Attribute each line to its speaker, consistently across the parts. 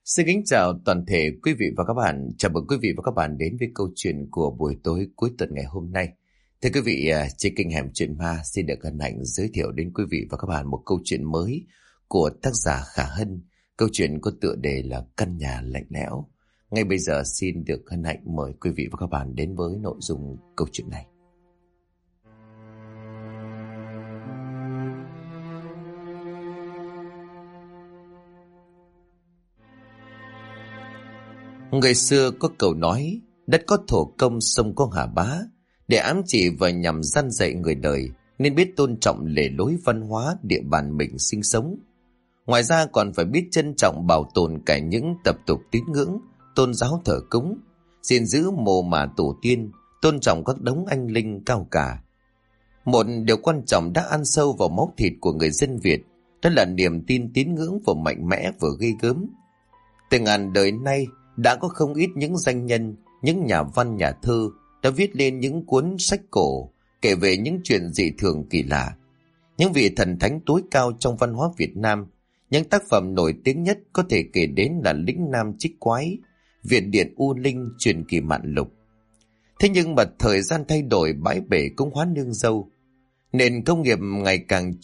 Speaker 1: Xin kính chào toàn thể quý vị và các bạn. Chào mừng quý vị và các bạn đến với câu chuyện của buổi tối cuối tuần ngày hôm nay. Thưa quý vị, trên kênh Hẻm Chuyện Ma xin được hân hạnh giới thiệu đến quý vị và các bạn một câu chuyện mới của tác giả Khả Hân. Câu chuyện có tựa đề là Căn Nhà Lạnh Lẽo. Ngay bây giờ xin được hân hạnh mời quý vị và các bạn đến với nội dung câu chuyện này. Người xưa có câu nói, đất có thổ công sông có hà bá, để ám chỉ và nhằm răn dạy người đời nên biết tôn trọng lề lối văn hóa địa bàn mình sinh sống. Ngoài ra còn phải biết trân trọng bảo tồn cả những tập tục tín ngưỡng, tôn giáo thờ cúng, gìn giữ mồ mả tổ tiên, tôn trọng các đống anh linh cao cả. Một điều quan trọng đã ăn sâu vào máu thịt của người dân Việt, đó là niềm tin tín ngưỡng vừa mạnh mẽ vừa ghê gớm. Từ ngàn đời nay, đã có không ít những danh nhân, những nhà văn nhà thơ đã viết lên những cuốn sách cổ kể về những chuyện dị thường kỳ lạ, những vị thần thánh tối cao trong văn hóa Việt Nam. Những tác phẩm nổi tiếng nhất có thể kể đến là Lĩnh Nam Trích Quái, Việt Điện U Linh, Truyền Kỳ Mạn Lục. Thế nhưng mà thời gian thay đổi, bãi bể cũng hóa nương dâu. Nền công nghiệp ngày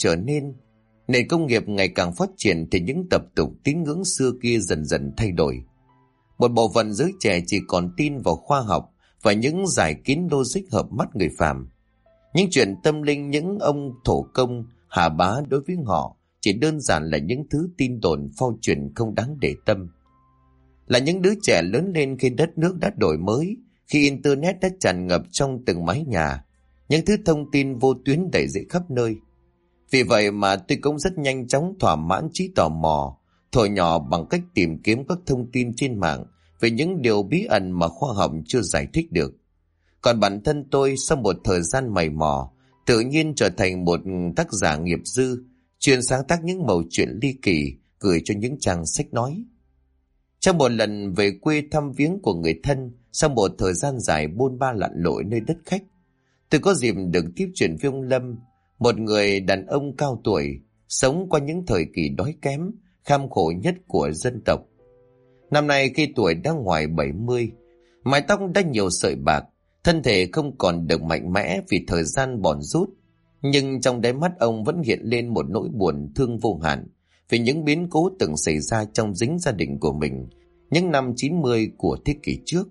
Speaker 1: càng phát triển thì những tập tục tín ngưỡng xưa kia dần dần thay đổi. Một bộ phận giới trẻ chỉ còn tin vào khoa học và những giải kiến logic hợp mắt người phàm. Những chuyện tâm linh, những ông thổ công, hà bá đối với họ chỉ đơn giản là những thứ tin đồn phao truyền không đáng để tâm. Là những đứa trẻ lớn lên khi đất nước đã đổi mới, khi Internet đã tràn ngập trong từng mái nhà, những thứ thông tin vô tuyến đầy dậy khắp nơi. Vì vậy mà tôi cũng rất nhanh chóng thỏa mãn trí tò mò, thổi nhỏ bằng cách tìm kiếm các thông tin trên mạng về những điều bí ẩn mà khoa học chưa giải thích được. Còn bản thân tôi sau một thời gian mày mò, tự nhiên trở thành một tác giả nghiệp dư, chuyên sáng tác những mẩu chuyện ly kỳ gửi cho những trang sách nói. Trong một lần về quê thăm viếng của người thân, sau một thời gian dài bôn ba lặn lội nơi đất khách, tôi có dịp được tiếp chuyện với ông Lâm, một người đàn ông cao tuổi, sống qua những thời kỳ đói kém, kham khổ nhất của dân tộc. Năm nay khi tuổi đã ngoài 70, mái tóc đã nhiều sợi bạc, thân thể không còn được mạnh mẽ vì thời gian bòn rút, nhưng trong đáy mắt ông vẫn hiện lên một nỗi buồn thương vô hạn vì những biến cố từng xảy ra trong dính gia đình của mình những năm 90 của thế kỷ trước.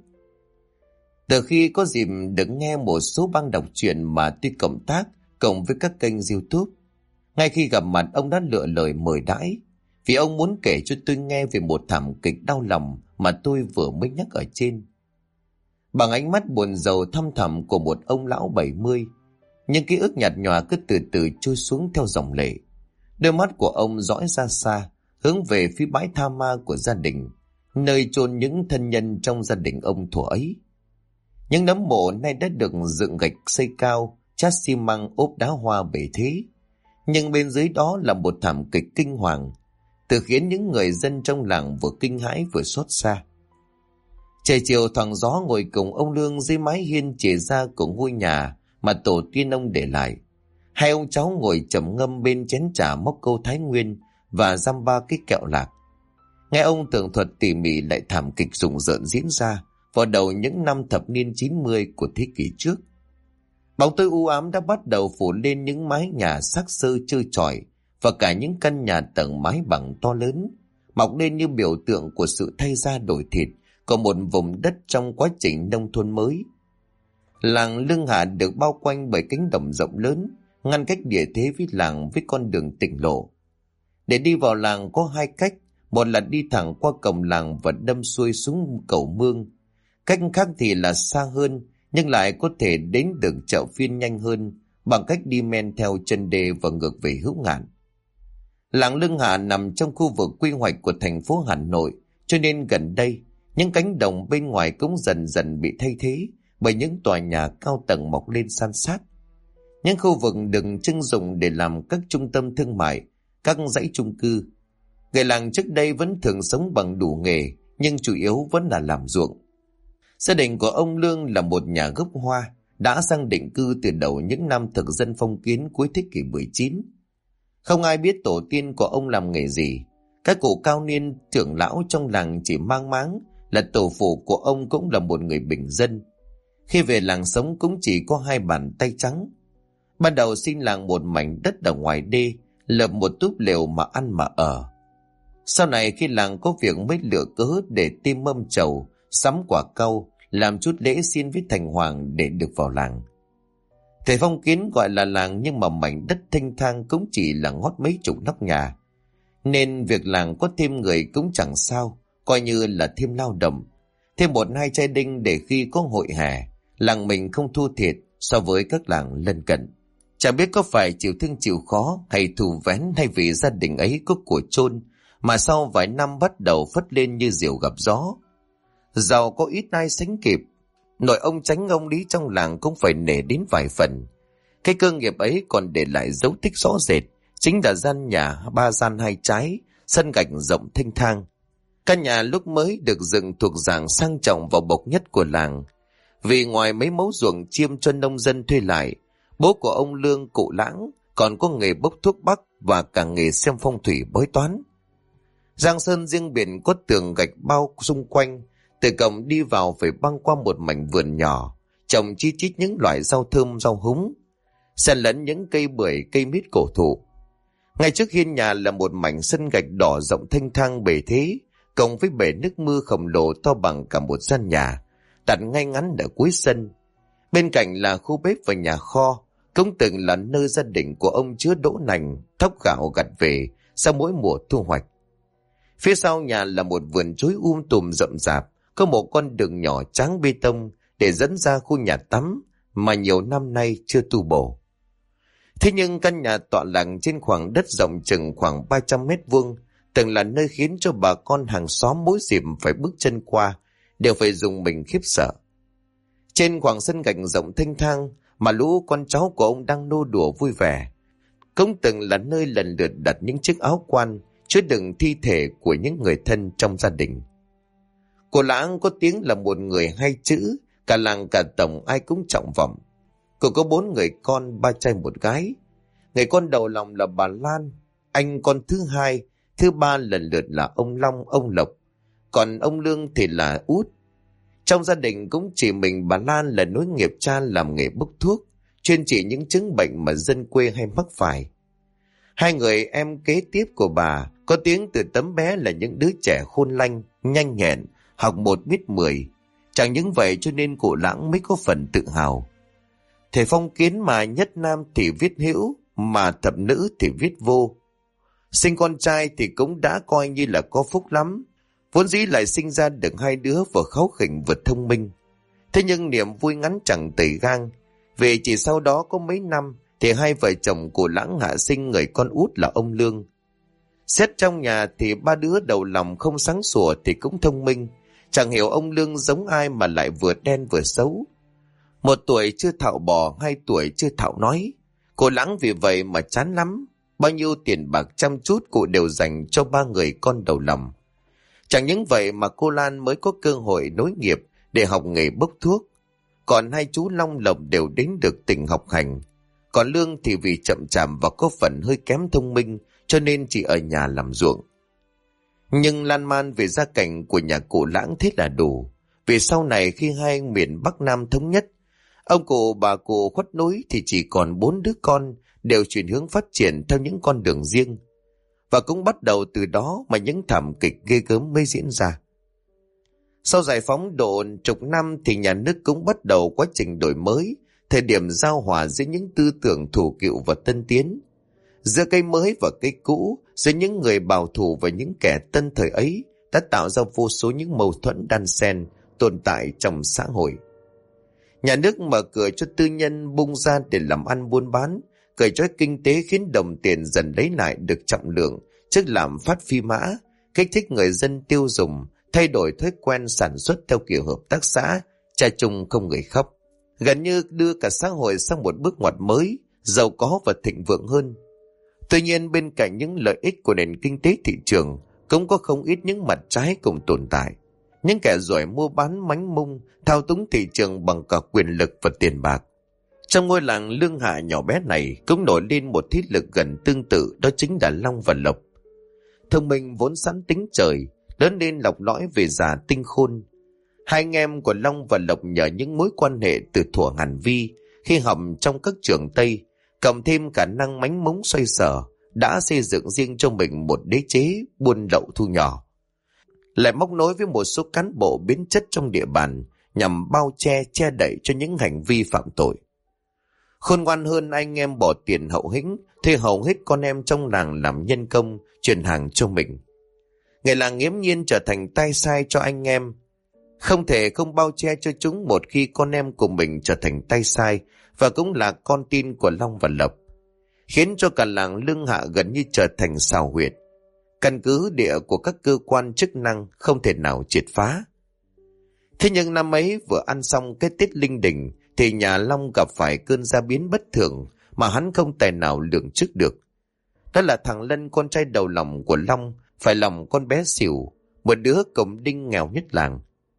Speaker 1: Từ khi có dịp được nghe một số băng đọc truyện mà tôi cộng tác cộng với các kênh YouTube, ngay khi gặp mặt ông đã lựa lời mời đãi, vì ông muốn kể cho tôi nghe về một thảm kịch đau lòng mà tôi vừa mới nhắc ở trên. Bằng ánh mắt buồn rầu thăm thẳm của một ông lão 70, những ký ức nhạt nhòa cứ từ từ trôi xuống theo dòng lệ. Đôi mắt của ông dõi ra xa, hướng về phía bãi tha ma của gia đình, nơi chôn những thân nhân trong gia đình ông thuở ấy. Những nấm mộ nay đã được dựng gạch xây cao, chát xi măng ốp đá hoa bể thế, nhưng bên dưới đó là một thảm kịch kinh hoàng, từ khiến những người dân trong làng vừa kinh hãi vừa xót xa. Trời chiều thoảng gió ngồi cùng ông Lương dưới mái hiên chìa ra của ngôi nhà mà tổ tiên ông để lại. Hai ông cháu ngồi trầm ngâm bên chén trà móc câu Thái Nguyên và dăm ba cái kẹo lạc. Nghe ông tường thuật tỉ mỉ lại thảm kịch rùng rợn diễn ra vào đầu những năm thập niên 90 của thế kỷ trước. Bóng tối u ám đã bắt đầu phủ lên những mái nhà xác xơ trơ trọi và cả những căn nhà tầng mái bằng to lớn, mọc lên như biểu tượng của sự thay da đổi thịt của một vùng đất trong quá trình nông thôn mới. Làng Lương Hạ được bao quanh bởi cánh đồng rộng lớn, ngăn cách địa thế với làng với con đường tỉnh lộ. Để đi vào làng có hai cách, một là đi thẳng qua cổng làng và đâm xuôi xuống cầu Mương. Cách khác thì là xa hơn, nhưng lại có thể đến được chợ phiên nhanh hơn bằng cách đi men theo chân đê và ngược về Hữu Ngạn. Làng Lương Hạ nằm trong khu vực quy hoạch của thành phố Hà Nội, cho nên gần đây, những cánh đồng bên ngoài cũng dần dần bị thay thế bởi những tòa nhà cao tầng mọc lên san sát. Những khu vực được trưng dụng để làm các trung tâm thương mại, các dãy chung cư. Người làng trước đây vẫn thường sống bằng đủ nghề, nhưng chủ yếu vẫn là làm ruộng. Gia đình của ông Lương là một nhà gốc Hoa, đã sang định cư từ đầu những năm thực dân phong kiến cuối thế kỷ 19. Không ai biết tổ tiên của ông làm nghề gì. Các cụ cao niên trưởng lão trong làng chỉ mang máng là tổ phụ của ông cũng là một người bình dân. Khi về làng sống cũng chỉ có 2 bàn tay trắng. Ban đầu xin làng một mảnh đất ở ngoài đê, lập một túp lều mà ăn mà ở. Sau này khi làng có việc mới lựa cớ để tìm mâm trầu, sắm quả cau, làm chút lễ xin với thành hoàng để được vào làng. Thầy Phong Kiến gọi là làng, nhưng mà mảnh đất thênh thang cũng chỉ là ngót mấy chục nóc nhà, nên việc làng có thêm người cũng chẳng sao, coi như là thêm lao động, thêm 1-2 trai đinh để khi có hội hè, làng mình không thua thiệt so với các làng lân cận. Chẳng biết có phải chịu thương chịu khó hay thù vén, hay vì gia đình ấy có của chôn mà sau vài năm bắt đầu phất lên như diều gặp gió. Giàu có ít ai sánh kịp, nội ông Chánh ông Lý trong làng cũng phải nể đến vài phần. Cái cơ nghiệp ấy còn để lại dấu tích rõ rệt, chính là gian nhà 3 gian 2 trái, sân gạch rộng thênh thang. Căn nhà lúc mới được dựng thuộc dạng sang trọng và bộc nhất của làng, vì ngoài mấy mẫu ruộng chiêm cho nông dân thuê lại, bố của ông Lương, cụ Lãng còn có nghề bốc thuốc bắc và cả nghề xem phong thủy bói toán. Giang sơn riêng biệt có tường gạch bao xung quanh, từ cổng đi vào phải băng qua một mảnh vườn nhỏ, trồng chi chít những loại rau thơm, rau húng, xen lẫn những cây bưởi, cây mít cổ thụ. Ngay trước hiên nhà là một mảnh sân gạch đỏ rộng thênh thang bề thế, cộng với bể nước mưa khổng lồ to bằng cả một gian nhà, đặt ngay ngắn ở cuối sân. Bên cạnh là khu bếp và nhà kho, cũng từng là nơi gia đình của ông chứa đỗ nành, thóc gạo gặt về sau mỗi mùa thu hoạch. Phía sau nhà là một vườn chuối tùm rậm rạp, có một con đường nhỏ tráng bê tông để dẫn ra khu nhà tắm mà nhiều năm nay chưa tu bổ. Thế nhưng căn nhà tọa lạc trên khoảng đất rộng chừng khoảng 300 mét vuông, từng là nơi khiến cho bà con hàng xóm mỗi dịp phải bước chân qua đều phải dùng mình khiếp sợ. Trên khoảng sân gạch rộng thênh thang mà lũ con cháu của ông đang nô đùa vui vẻ, cũng từng là nơi lần lượt đặt những chiếc áo quan chứa đựng thi thể của những người thân trong gia đình. Cô Lãng có tiếng là một người hay chữ, cả làng cả tổng ai cũng trọng vọng. Cô có 4 người con, 3 trai 1 gái. Người con đầu lòng là bà Lan, anh con thứ 2, thứ 3 lần lượt là ông Long, ông Lộc, còn ông Lương thì là út. Trong gia đình cũng chỉ mình bà Lan là nối nghiệp cha làm nghề bốc thuốc, chuyên trị những chứng bệnh mà dân quê hay mắc phải. 2 người em kế tiếp của bà có tiếng từ tấm bé là những đứa trẻ khôn lanh, nhanh nhẹn, học 1 biết 10. Chẳng những vậy cho nên cụ Lãng mới có phần tự hào. Thầy Phong Kiến mà nhất nam thì viết hữu, mà thập nữ thì viết vô. Sinh con trai thì cũng đã coi như là có phúc lắm, vốn dĩ lại sinh ra được 2 đứa vừa kháu khỉnh vừa thông minh. Thế nhưng niềm vui ngắn chẳng tẩy gang, vì chỉ sau đó có mấy năm thì 2 vợ chồng của Lãng hạ sinh người con út là ông Lương. Xét trong nhà thì 3 đứa đầu lòng không sáng sủa thì cũng thông minh, chẳng hiểu ông Lương giống ai mà lại vừa đen vừa xấu. 1 tuổi chưa thạo bò, 2 tuổi chưa thạo nói. Cô Lãng vì vậy mà chán lắm, bao nhiêu tiền bạc chăm chút cụ đều dành cho 3 người con đầu lòng. Chẳng những vậy mà cô Lan mới có cơ hội nối nghiệp để học nghề bốc thuốc, còn 2 chú Long Lộc đều đến được tỉnh học hành. Còn Lương thì vì chậm chạp và có phần hơi kém thông minh cho nên chỉ ở nhà làm ruộng. Nhưng lan man về gia cảnh của nhà cụ Lãng thế là đủ, vì sau này khi 2 miền Bắc Nam thống nhất, ông cụ bà cụ khuất núi thì chỉ còn 4 đứa con đều chuyển hướng phát triển theo những con đường riêng. Và cũng bắt đầu từ đó mà những thảm kịch ghê gớm mới diễn ra. Sau giải phóng độ chục năm thì nhà nước cũng bắt đầu quá trình đổi mới, thời điểm giao hòa giữa những tư tưởng thủ cựu và tân tiến, giữa cây mới và cây cũ, giữa những người bảo thủ và những kẻ tân thời ấy đã tạo ra vô số những mâu thuẫn đan xen tồn tại trong xã hội. Nhà nước mở cửa cho tư nhân bung ra để làm ăn buôn bán, cởi trói kinh tế khiến đồng tiền dần lấy lại được trọng lượng trước lạm phát phi mã, kích thích người dân tiêu dùng, thay đổi thói quen sản xuất theo kiểu hợp tác xã, cha chung không người khóc, gần như đưa cả xã hội sang một bước ngoặt mới, giàu có và thịnh vượng hơn. Tuy nhiên bên cạnh những lợi ích của nền kinh tế thị trường cũng có không ít những mặt trái cùng tồn tại. Những kẻ giỏi mua bán mánh mung, thao túng thị trường bằng cả quyền lực và tiền bạc. Trong ngôi làng Lương Hạ nhỏ bé này cũng nổi lên một thế lực gần tương tự, đó chính là Long và Lộc. thông minh vốn sẵn tính trời, lớn lên lọc lõi về già tinh khôn. Hai anh em của Long và Lộc nhờ những mối quan hệ từ thuở ngàn vi, khi học trong các trường Tây, cộng thêm khả năng mánh mống xoay sở, đã xây dựng riêng cho mình một đế chế buôn lậu thu nhỏ. Lại móc nối với một số cán bộ biến chất trong địa bàn nhằm bao che đậy cho những hành vi phạm tội. Khôn ngoan hơn, anh em bỏ tiền hậu hĩnh, thuê hầu hết con em trong làng làm nhân công, chuyển hàng cho mình. Người làng nghiễm nhiên trở thành tay sai cho anh em. Không thể không bao che cho chúng một khi con em của mình trở thành tay sai và cũng là con tin của Long và Lộc, khiến cho cả làng Lương Hạ gần như trở thành xào huyệt, căn cứ địa của các cơ quan chức năng không thể nào triệt phá. Thế nhưng năm ấy vừa ăn xong cái Tết Linh Đình thì nhà Long gặp phải cơn gia biến bất thường mà hắn không tài nào lường trước được. Đó là thằng Lân, con trai đầu lòng của Long, phải lòng con bé Xỉu, một đứa cổng đinh nghèo nhất làng.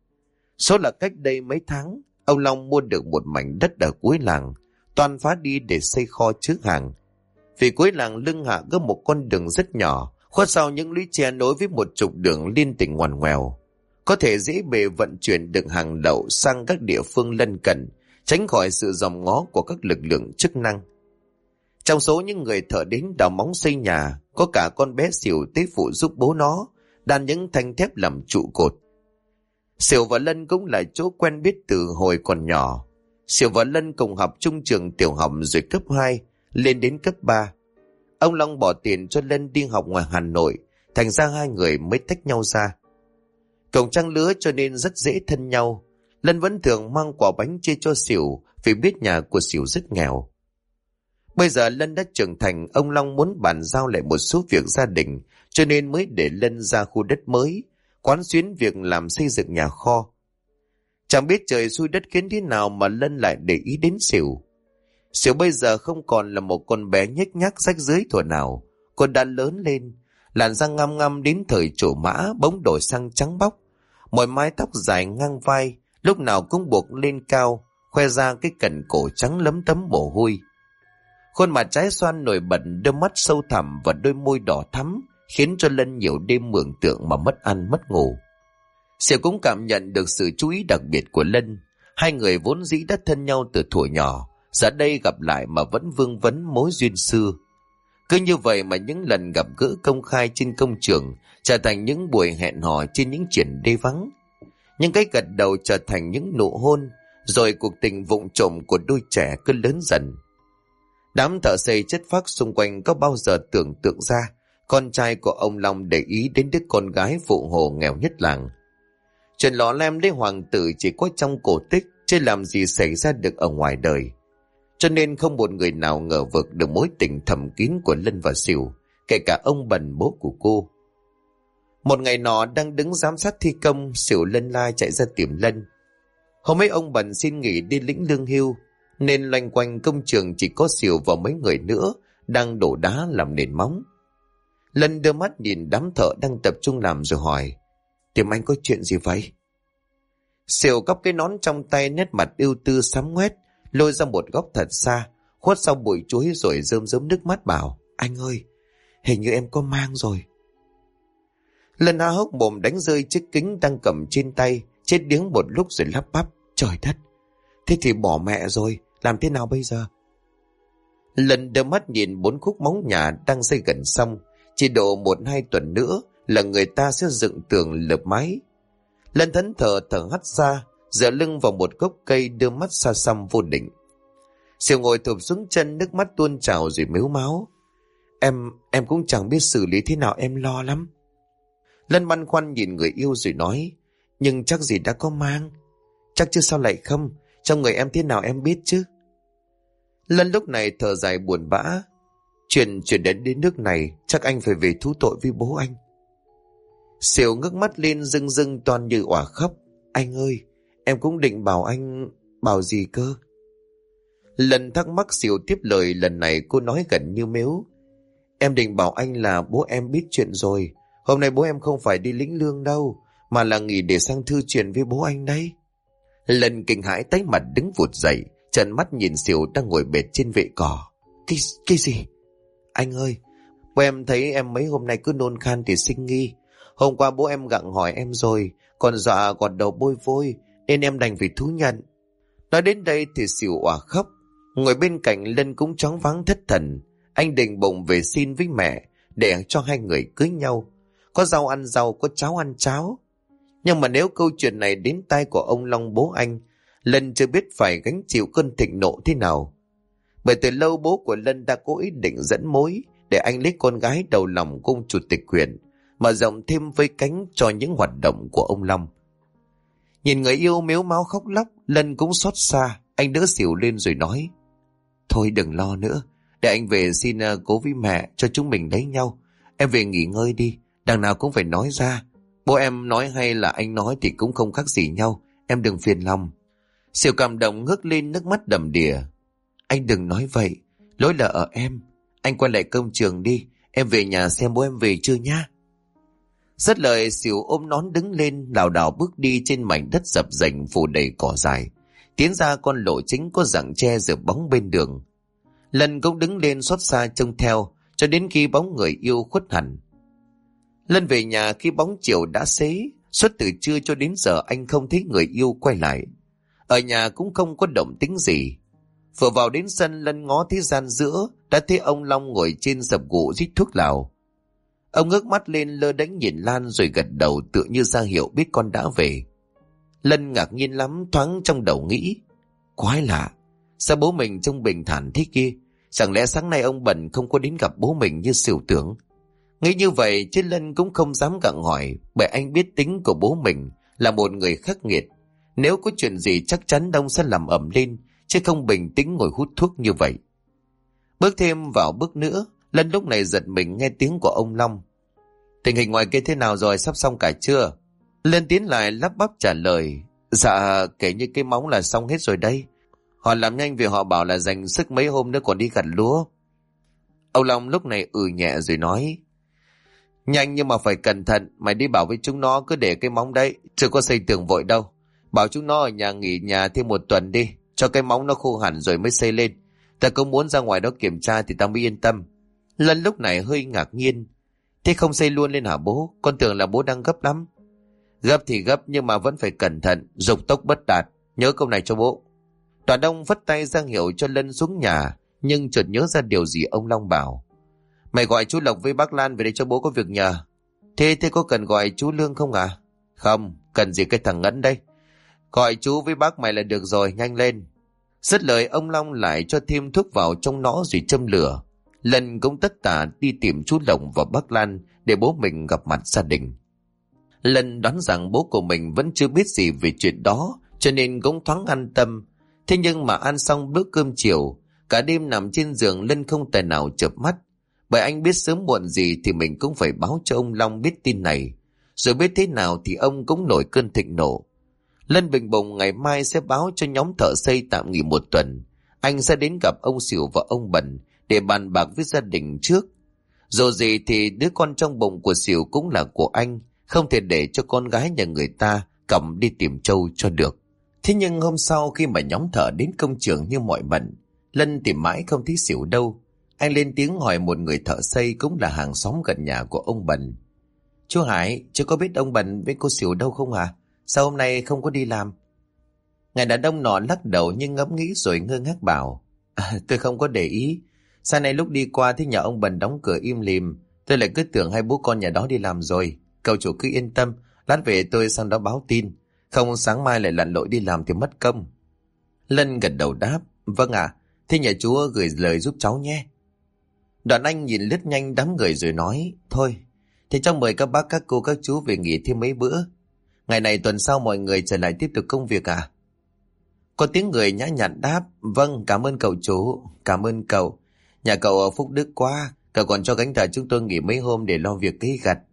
Speaker 1: Số là cách đây mấy tháng, ông Long mua được một mảnh đất ở cuối làng, toàn phá đi để xây kho chứa hàng. Vì cuối làng Lương Hạ có một con đường rất nhỏ, khuất sau những lũy tre nối với một trục đường liên tỉnh ngoằn ngoèo, có thể dễ bề vận chuyển được hàng lậu sang các địa phương lân cận, tránh khỏi sự dòm ngó của các lực lượng chức năng. Trong số những người thợ đến đào móng xây nhà, có cả con bé Xỉu tế phụ giúp bố nó đan những thanh thép làm trụ cột. Xỉu và Lân cũng là chỗ quen biết từ hồi còn nhỏ. Xỉu và Lân cùng học chung trường tiểu học rồi cấp 2 lên đến cấp 3. Ông Long bỏ tiền cho Lân đi học ngoài Hà Nội, thành ra hai người mới tách nhau ra. Cùng trang lứa cho nên rất dễ thân nhau. Lân vẫn thường mang quả bánh chia cho Xỉu vì biết nhà của Xỉu rất nghèo. Bây giờ Lân đã trưởng thành, ông Long muốn bàn giao lại một số việc gia đình, cho nên mới để Lân ra khu đất mới, quán xuyến việc làm xây dựng nhà kho. Chẳng biết trời xui đất khiến thế nào mà Lân lại để ý đến Xỉu. Xỉu bây giờ không còn là một con bé nhếch nhác rách rưới thuở nào, cô đã lớn lên, làn da ngăm ngăm đến thời trổ mã bỗng đổi sang trắng bóc, một mái tóc dài ngang vai, lúc nào cũng buộc lên cao, khoe ra cái cằm cổ trắng lấm tấm mồ hôi. Khuôn mặt trái xoan nổi bật, đôi mắt sâu thẳm và đôi môi đỏ thắm, khiến cho Lân nhiều đêm mường tượng mà mất ăn mất ngủ. Xỉu cũng cảm nhận được sự chú ý đặc biệt của Lân. Hai người vốn dĩ đã thân nhau từ thuở nhỏ, giờ đây gặp lại mà vẫn vương vấn mối duyên xưa. Cứ như vậy mà những lần gặp gỡ công khai trên công trường trở thành những buổi hẹn hò trên những triển đê vắng. Những cái gật đầu trở thành những nụ hôn, rồi cuộc tình vụng trộm của đôi trẻ cứ lớn dần. Đám thợ xây chất phác xung quanh có bao giờ tưởng tượng ra con trai của ông Long để ý đến đứa con gái phụ hồ nghèo nhất làng. Chuyện lọ lem lấy hoàng tử chỉ có trong cổ tích, chứ làm gì xảy ra được ở ngoài đời. Cho nên không một người nào ngờ vực được mối tình thầm kín của Lân và Xỉu, kể cả ông Bần bố của cô. Một ngày nọ đang đứng giám sát thi công, Xỉu lân la chạy ra tìm Lân. Hôm ấy ông Bần xin nghỉ đi lĩnh lương hưu, nên loanh quanh công trường chỉ có Xỉu và mấy người nữa đang đổ đá làm nền móng. Lân đưa mắt nhìn đám thợ đang tập trung làm rồi hỏi: "Tìm anh có chuyện gì vậy?" Xỉu cắp cái nón trong tay, nét mặt ưu tư sám ngoét, lôi ra một góc thật xa, khuất sau bụi chuối rồi rơm rớm nước mắt bảo: "Anh ơi, hình như em có mang rồi." Lân há hốc mồm đánh rơi chiếc kính đang cầm trên tay, chết điếng một lúc rồi lắp bắp: "Trời đất, thế thì bỏ mẹ rồi, làm thế nào bây giờ?" Lân đưa mắt nhìn 4 khúc móng nhà đang xây gần xong, chỉ độ 1-2 tuần nữa là người ta sẽ dựng tường lợp mái. Lân thẫn thờ thở hắt ra, dựa lưng vào một gốc cây, đưa mắt xa xăm vô định. Xỉu ngồi thụp xuống chân, nước mắt tuôn trào rồi mếu máo: Em cũng chẳng biết xử lý thế nào, em lo lắm." Lân băn khoăn nhìn người yêu rồi nói: "Nhưng chắc gì đã có mang." "Chắc chứ sao lại không, trong người em thế nào em biết chứ." Lân lúc này thở dài buồn bã: Chuyện đến nước này, chắc anh phải về thú tội với bố anh." Xỉu ngước mắt lên rưng rưng toan như òa khóc: "Anh ơi, em cũng định bảo anh..." "Bảo gì cơ?" Lần thắc mắc Xỉu tiếp lời, lần này cô nói gần như mếu: "Em định bảo anh là bố em biết chuyện rồi. Hôm nay bố em không phải đi lĩnh lương đâu, mà là nghỉ để sang thư chuyện với bố anh đấy." Lần kinh hãi tái mặt đứng vụt dậy, trợn mắt nhìn Xỉu đang ngồi bệt trên vệ cỏ. Cái gì?" "Anh ơi, Bố em thấy em mấy hôm nay cứ nôn khan thì sinh nghi. Hôm qua bố em gặng hỏi em rồi, còn dọa gọt đầu bôi vôi, nên em đành phải thú nhận. Nói đến đây thì xỉu òa khóc. Ngồi bên cạnh Lân cũng choáng váng thất thần. Anh định bụng về xin với mẹ để cho hai người cưới nhau. Có rau ăn rau, có cháo ăn cháo. Nhưng mà nếu câu chuyện này đến tai của ông Long bố anh, Lân chưa biết phải gánh chịu cơn thịnh nộ thế nào. Bởi từ lâu bố của Lân đã có ý định dẫn mối để anh lấy con gái đầu lòng của ông chủ tịch huyện, mở rộng thêm vây cánh cho những hoạt động của ông Long. Nhìn người yêu mếu máo khóc lóc, Lân cũng xót xa. Anh đỡ xỉu lên rồi nói: Thôi đừng lo nữa, để anh về xin cố với mẹ cho chúng mình lấy nhau. Em về nghỉ ngơi đi, đằng nào cũng phải nói ra. Bố em nói hay là anh nói thì cũng không khác gì nhau, em đừng phiền lòng. Xỉu cảm động ngước lên, nước mắt đầm đìa. Anh đừng nói vậy, lỗi là ở em. Anh quay lại công trường đi, em về nhà xem bố em về chưa nhá. Dứt lời, Xỉu ôm nón đứng lên, lảo đảo bước đi trên mảnh đất dập dềnh phủ đầy cỏ dài, tiến ra con lộ chính có rặng tre rợp bóng bên đường. Lân cũng đứng lên xót xa trông theo cho đến khi bóng người yêu khuất hẳn. Lân về nhà khi bóng chiều đã xế, suốt từ trưa cho đến giờ anh không thấy người yêu quay lại. Ở nhà cũng không có động tĩnh gì. Vừa vào đến sân, Lân ngó thấy gian giữa đã thấy ông Long ngồi trên sập gỗ rít thuốc lào. Ông ngước mắt lên lơ đễnh nhìn Lan rồi gật đầu tựa như ra hiệu biết con đã về. Lân ngạc nhiên lắm, thoáng trong đầu nghĩ: Quái lạ, sao bố mình trông bình thản thế kia? Chẳng lẽ sáng nay ông Bần không có đến gặp bố mình như Xỉu tưởng? Nghĩ như vậy chứ Lân cũng không dám gặng hỏi, bởi anh biết tính của bố mình là một người khắc nghiệt. Nếu có chuyện gì chắc chắn ông sẽ làm ầm lên, chứ không bình tĩnh ngồi hút thuốc như vậy. Bước thêm vào bước nữa, Lân lúc này giật mình nghe tiếng của ông Long. Tình hình ngoài kia thế nào rồi, sắp xong cả chưa? Lân tiến lại lắp bắp trả lời: Dạ, kể như cái móng là xong hết rồi đây. Họ làm nhanh vì họ bảo là dành sức mấy hôm nữa còn đi gặt lúa. Ông Long lúc này nhẹ rồi nói: Nhanh nhưng mà phải cẩn thận, mày đi bảo với chúng nó cứ để cái móng đấy, chưa có xây tường vội đâu. Bảo chúng nó ở nhà nghỉ nhà thêm 1 tuần đi, cho cái móng nó khô hẳn rồi mới xây lên. Ta cũng muốn ra ngoài đó kiểm tra thì ta mới yên tâm. Lân lúc này hơi ngạc nhiên: Thế không xây luôn lên hả bố? Con tưởng là bố đang gấp lắm. Gấp thì gấp nhưng mà vẫn phải cẩn thận, dục tốc bất đạt, nhớ câu này cho bố. Đoàn đông vất tay ra hiệu cho Lân xuống nhà, nhưng chợt nhớ ra điều gì ông Long bảo: Mày gọi chú Lộc với bác Lan về đây cho bố có việc nhờ. Thế có cần gọi chú Lương không à? Không, cần gì cái thằng Ngẫn đây. Gọi chú với bác mày là được rồi, nhanh lên. Dứt lời ông Long lại cho thêm thuốc vào trong nó rồi châm lửa. Lân cũng tất tả đi tìm chú Lộc và bác Lan để bố mình gặp mặt gia đình. Lân đoán rằng bố của mình vẫn chưa biết gì về chuyện đó, cho nên cũng thoáng an tâm. Thế nhưng mà ăn xong bữa cơm chiều, cả đêm nằm trên giường Lân không tài nào chợp mắt. Bởi anh biết sớm muộn gì thì mình cũng phải báo cho ông Long biết tin này. Rồi biết thế nào thì ông cũng nổi cơn thịnh nộ. Lân bình bụng ngày mai sẽ báo cho nhóm thợ xây tạm nghỉ 1 tuần. Anh sẽ đến gặp ông Xỉu và ông Bần để bàn bạc với gia đình trước. Dù gì thì đứa con trong bụng của Xỉu cũng là của anh, không thể để cho con gái nhà người ta cầm đi tìm trâu cho được. Thế nhưng hôm sau khi mà nhóm thợ đến công trường như mọi bận, Lân tìm mãi không thấy Xỉu đâu. Anh lên tiếng hỏi một người thợ xây cũng là hàng xóm gần nhà của ông Bần: Chú Hải, chú có biết ông Bần với cô Xỉu đâu không à? Sao hôm nay không có đi làm? Người đàn ông nọ lắc đầu nhưng ngẫm nghĩ rồi ngơ ngác bảo: Tôi không có để ý. Sáng nay lúc đi qua thấy nhà ông Bần đóng cửa im lìm, tôi lại cứ tưởng hai bố con nhà đó đi làm rồi. Cậu chủ cứ yên tâm, lát về tôi sang đó báo tin. Không sáng mai lại lặn lội đi làm thì mất công. Lân gật đầu đáp: Vâng ạ, thế nhà chú gửi lời giúp cháu nhé. Đoạn anh nhìn lướt nhanh đám người rồi nói: Thôi, thì cho mời các bác các cô các chú về nghỉ thêm mấy bữa. Ngày này tuần sau mọi người trở lại tiếp tục công việc à? Có tiếng người nhã nhặn đáp: Vâng, cảm ơn cậu chú, cảm ơn cậu. Nhà cậu ở phúc đức quá, cậu còn cho cánh thợ chúng tôi nghỉ mấy hôm để lo việc cấy gặt.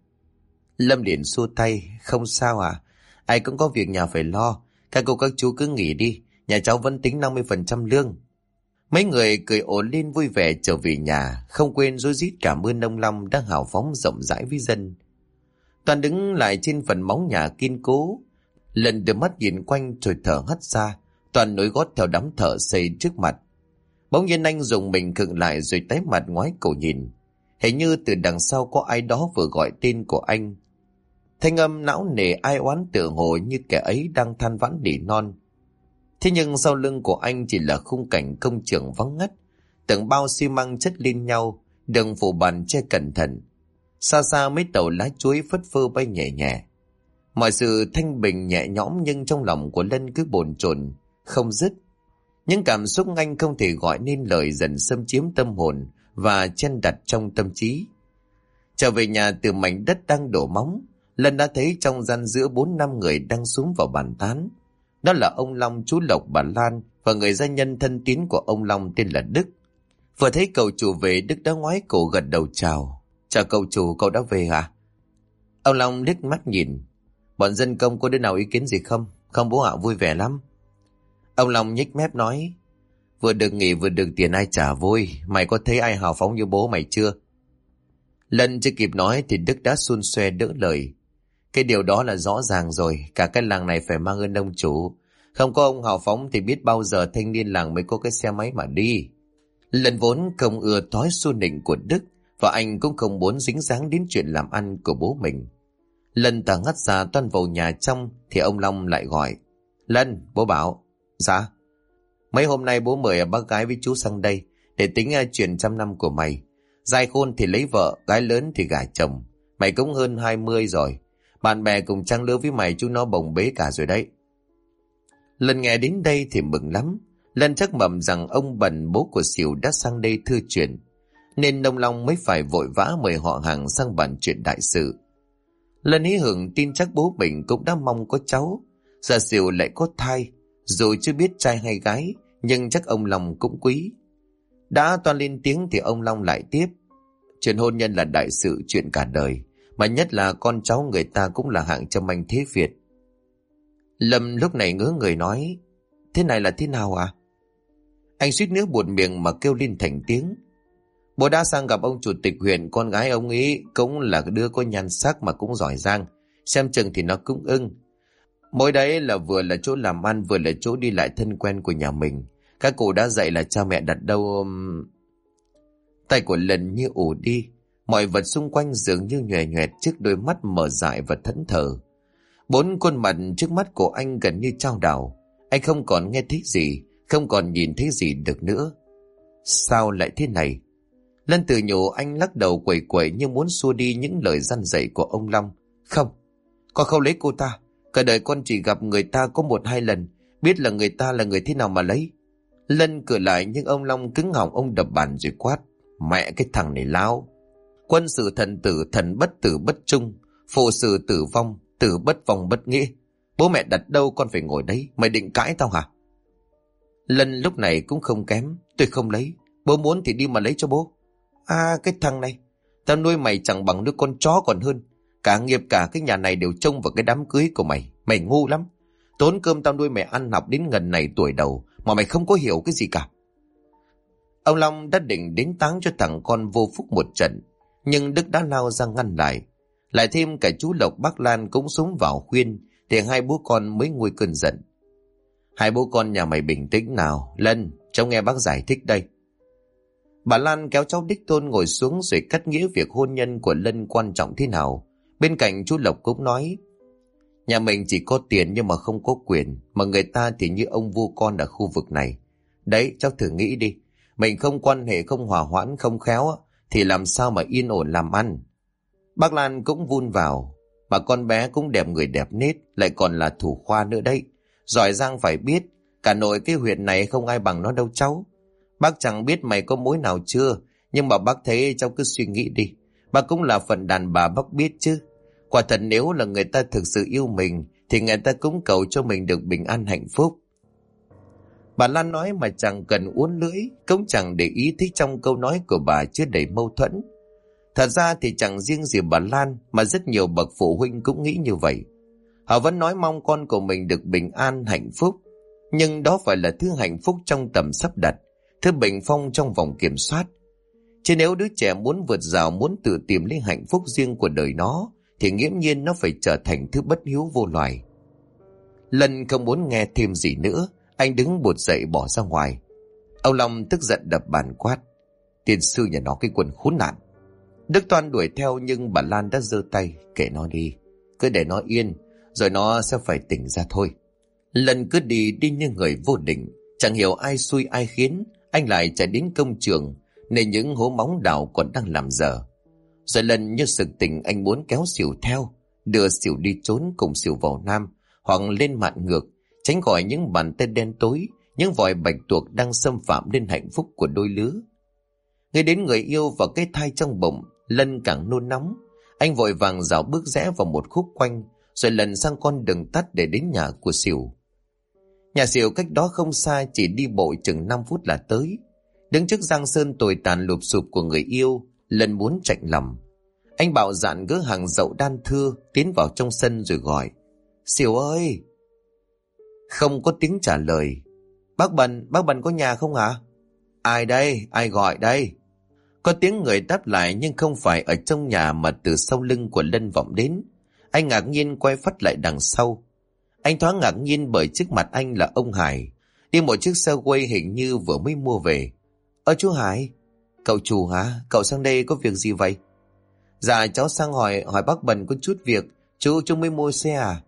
Speaker 1: Lâm liền xua tay: Không sao à, ai cũng có việc nhà phải lo. Các cô các chú cứ nghỉ đi, nhà cháu vẫn tính 50% lương. Mấy người cười ổn lên vui vẻ trở về nhà, không quên rối rít cảm ơn ông Long đang hào phóng rộng rãi với dân. Toàn đứng lại trên phần móng nhà kiên cố, lần đưa mắt nhìn quanh rồi thở hắt ra. Toàn nối gót theo đám thợ xây trước mặt. Bỗng nhiên anh dùng mình khựng lại rồi tái mặt ngoái cổ nhìn. Hình như từ đằng sau có ai đó vừa gọi tên của anh. Thanh âm não nề ai oán tựa hồ như kẻ ấy đang than vãn nỉ non. Thế nhưng sau lưng của anh chỉ là khung cảnh công trường vắng ngắt, từng bao xi măng chất lên nhau, đường phủ bàn che cẩn thận. Xa xa mấy tàu lá chuối phất phơ bay nhẹ nhẹ. Mọi sự thanh bình nhẹ nhõm, nhưng trong lòng của Lân cứ bồn chồn không dứt. Những cảm xúc anh không thể gọi nên lời dần xâm chiếm tâm hồn và chen đặt trong tâm trí. Trở về nhà từ mảnh đất đang đổ móng, Lân đã thấy trong gian giữa 4-5 người đang xuống vào bàn tán. Đó là ông Long, chú Lộc, bà Lan và người gia nhân thân tín của ông Long tên là Đức. Vừa thấy cậu chủ về, Đức đã ngoái cổ gật đầu chào. Chào cậu chủ, cậu đã về hả? Ông Long liếc mắt nhìn. Bọn dân công có đứa nào ý kiến gì không? Không bố ạ, vui vẻ lắm. Ông Long nhếch mép nói, vừa được nghỉ vừa được tiền ai trả vui. Mày có thấy ai hào phóng như bố mày chưa? Lân chưa kịp nói thì Đức đã xun xoe đỡ lời. Cái điều đó là rõ ràng rồi, cả cái làng này phải mang ơn ông chủ. Không có ông hào phóng thì biết bao giờ thanh niên làng mới có cái xe máy mà đi. Lân vốn không ưa thói xu nịnh của Đức, và anh cũng không muốn dính dáng đến chuyện làm ăn của bố mình. Lân ta ngắt ra toan vào nhà trong thì ông Long lại gọi. Lân, bố bảo. Dạ. Mấy hôm nay bố mời bác gái với chú sang đây để tính chuyện 100 năm của mày. Giai khôn thì lấy vợ, gái lớn thì gả chồng. Mày cũng hơn 20 rồi. Bạn bè cùng trang lứa với mày chúng nó bồng bế cả rồi đấy. Lần nghe đến đây thì mừng lắm. Lân chắc mầm rằng ông Bần bố của Sỉu đã sang đây thưa chuyện, nên ông Long mới phải vội vã mời họ hàng sang bàn chuyện đại sự. Lân hí hưởng tin chắc bố mình cũng đã mong có cháu. Giờ Sỉu lại có thai, dù chưa biết trai hay gái, nhưng chắc ông Long cũng quý. Đã toan lên tiếng thì ông Long lại tiếp. Chuyện hôn nhân là đại sự, chuyện cả đời, mà nhất là con cháu người ta cũng là hạng trâm anh thế Việt. Lâm lúc này ngớ người nói, thế này là thế nào à? Anh suýt nữa buột miệng mà kêu lên thành tiếng. Bố đã sang gặp ông chủ tịch huyện, con gái ông ấy cũng là đứa có nhan sắc mà cũng giỏi giang, xem chừng thì nó cũng ưng. Mỗi đấy là vừa là chỗ làm ăn, vừa là chỗ đi lại thân quen của nhà mình. Các cụ đã dạy là cha mẹ đặt đâu... Tay của Lần như ù đi, mọi vật xung quanh dường như nhòe nhoẹt trước đôi mắt mở dại và thẫn thờ. 4 khuôn mặt trước mắt của anh gần như chao đảo. Anh không còn nghe thấy gì, không còn nhìn thấy gì được nữa. Sao lại thế này? Lân tự nhủ, anh lắc đầu quẩy quẩy như muốn xua đi những lời răn dạy của ông Long. Không, con không lấy cô ta. Cả đời con chỉ gặp người ta có 1-2 lần, biết là người ta là người thế nào mà lấy. Lân cười lại, nhưng ông Long cứng họng, ông đập bàn rồi quát. Mẹ cái thằng này láo. Quân sự thần tử, thần bất tử bất trung. Phụ sự tử vong, tử bất vong bất nghĩa. Bố mẹ đặt đâu con phải ngồi đấy. Mày định cãi tao hả? Lân lúc này cũng không kém. Tôi không lấy. Bố muốn thì đi mà lấy cho bố. À, cái thằng này, tao nuôi mày chẳng bằng đứa con chó còn hơn. Cả nghiệp cả cái nhà này đều trông vào cái đám cưới của mày. Mày ngu lắm. Tốn cơm tao nuôi mày ăn học đến ngần này tuổi đầu mà mày không có hiểu cái gì cả. Ông Long đã định đến táng cho thằng con vô phúc một trận, nhưng Đức đã lao ra ngăn lại. Lại thêm cả chú Lộc, bác Lan cũng xuống vào khuyên, thì hai bố con mới nguôi cơn giận. Hai bố con nhà mày bình tĩnh nào. Lân, cháu nghe bác giải thích đây. Bà Lan kéo cháu đích tôn ngồi xuống rồi cắt nghĩa việc hôn nhân của Lân quan trọng thế nào. Bên cạnh chú Lộc cũng nói, nhà mình chỉ có tiền nhưng mà không có quyền, mà người ta thì như ông vua con ở khu vực này. Đấy, cháu thử nghĩ đi, mình không quan hệ, không hòa hoãn, không khéo thì làm sao mà yên ổn làm ăn. Bác Lan cũng vun vào, mà con bé cũng đẹp người đẹp nết, lại còn là thủ khoa nữa đấy. Giỏi giang phải biết, cả nội cái huyện này không ai bằng nó đâu cháu. Bác chẳng biết mày có mối nào chưa, nhưng mà bác thấy cháu cứ suy nghĩ đi. Bác cũng là phận đàn bà, bác biết chứ. Quả thật nếu là người ta thực sự yêu mình thì người ta cũng cầu cho mình được bình an hạnh phúc. Bà Lan nói mà chẳng cần uốn lưỡi, cũng chẳng để ý thấy trong câu nói của bà chứa đầy mâu thuẫn. Thật ra thì chẳng riêng gì bà Lan mà rất nhiều bậc phụ huynh cũng nghĩ như vậy. Họ vẫn nói mong con của mình được bình an hạnh phúc, nhưng đó phải là thứ hạnh phúc trong tầm sắp đặt, thứ bình phong trong vòng kiểm soát. Chứ nếu đứa trẻ muốn vượt rào, muốn tự tìm lấy hạnh phúc riêng của đời nó, thì nghiễm nhiên nó phải trở thành thứ bất hiếu vô loài. Lân không muốn nghe thêm gì nữa, anh đứng bụt dậy bỏ ra ngoài. Ông Long tức giận đập bàn quát, tiên sư nhà nó cái quần khốn nạn. Đức Toan đuổi theo nhưng bà Lan đã giơ tay. Kệ nó đi, cứ để nó yên, rồi nó sẽ phải tỉnh ra thôi. Lân cứ đi như người vô định. Chẳng hiểu ai xui ai khiến anh lại chạy đến công trường, nên những hố móng đào còn đang làm dở. Rồi Lân như sực tỉnh, anh muốn kéo Sỉu theo, đưa Sỉu đi trốn cùng Sỉu vào Nam, hoặc lên mạn ngược, tránh khỏi những bàn tay đen tối, những vòi bạch tuộc đang xâm phạm đến hạnh phúc của đôi lứa. Ngay đến người yêu và cái thai trong bụng, Lân càng nôn nóng. Anh vội vàng dạo bước rẽ vào một khúc quanh, rồi lần sang con đường tắt để đến nhà của Sỉu. Nhà Sỉu cách đó không xa, chỉ đi bộ chừng 5 phút là tới. Đứng trước giang sơn tồi tàn lụp xụp của người yêu, Lân muốn chạnh lòng. Anh bạo dạn gỡ hàng dậu đan thưa tiến vào trong sân rồi gọi: Sỉu ơi! Không có tiếng trả lời. Bác Bần có nhà không hả? Ai đây? Ai gọi đây? Có tiếng người đáp lại, nhưng không phải ở trong nhà mà từ sau lưng của Lân vọng đến. Anh ngạc nhiên quay phắt lại đằng sau. Anh thoáng ngạc nhiên bởi trước mặt anh là ông Hải, đi một chiếc xe quay hình như vừa mới mua về. Chú Hải, cậu chủ hả? Cậu sang đây có việc gì vậy? Dạ cháu sang hỏi bác Bần có chút việc. Chú mới mua xe à?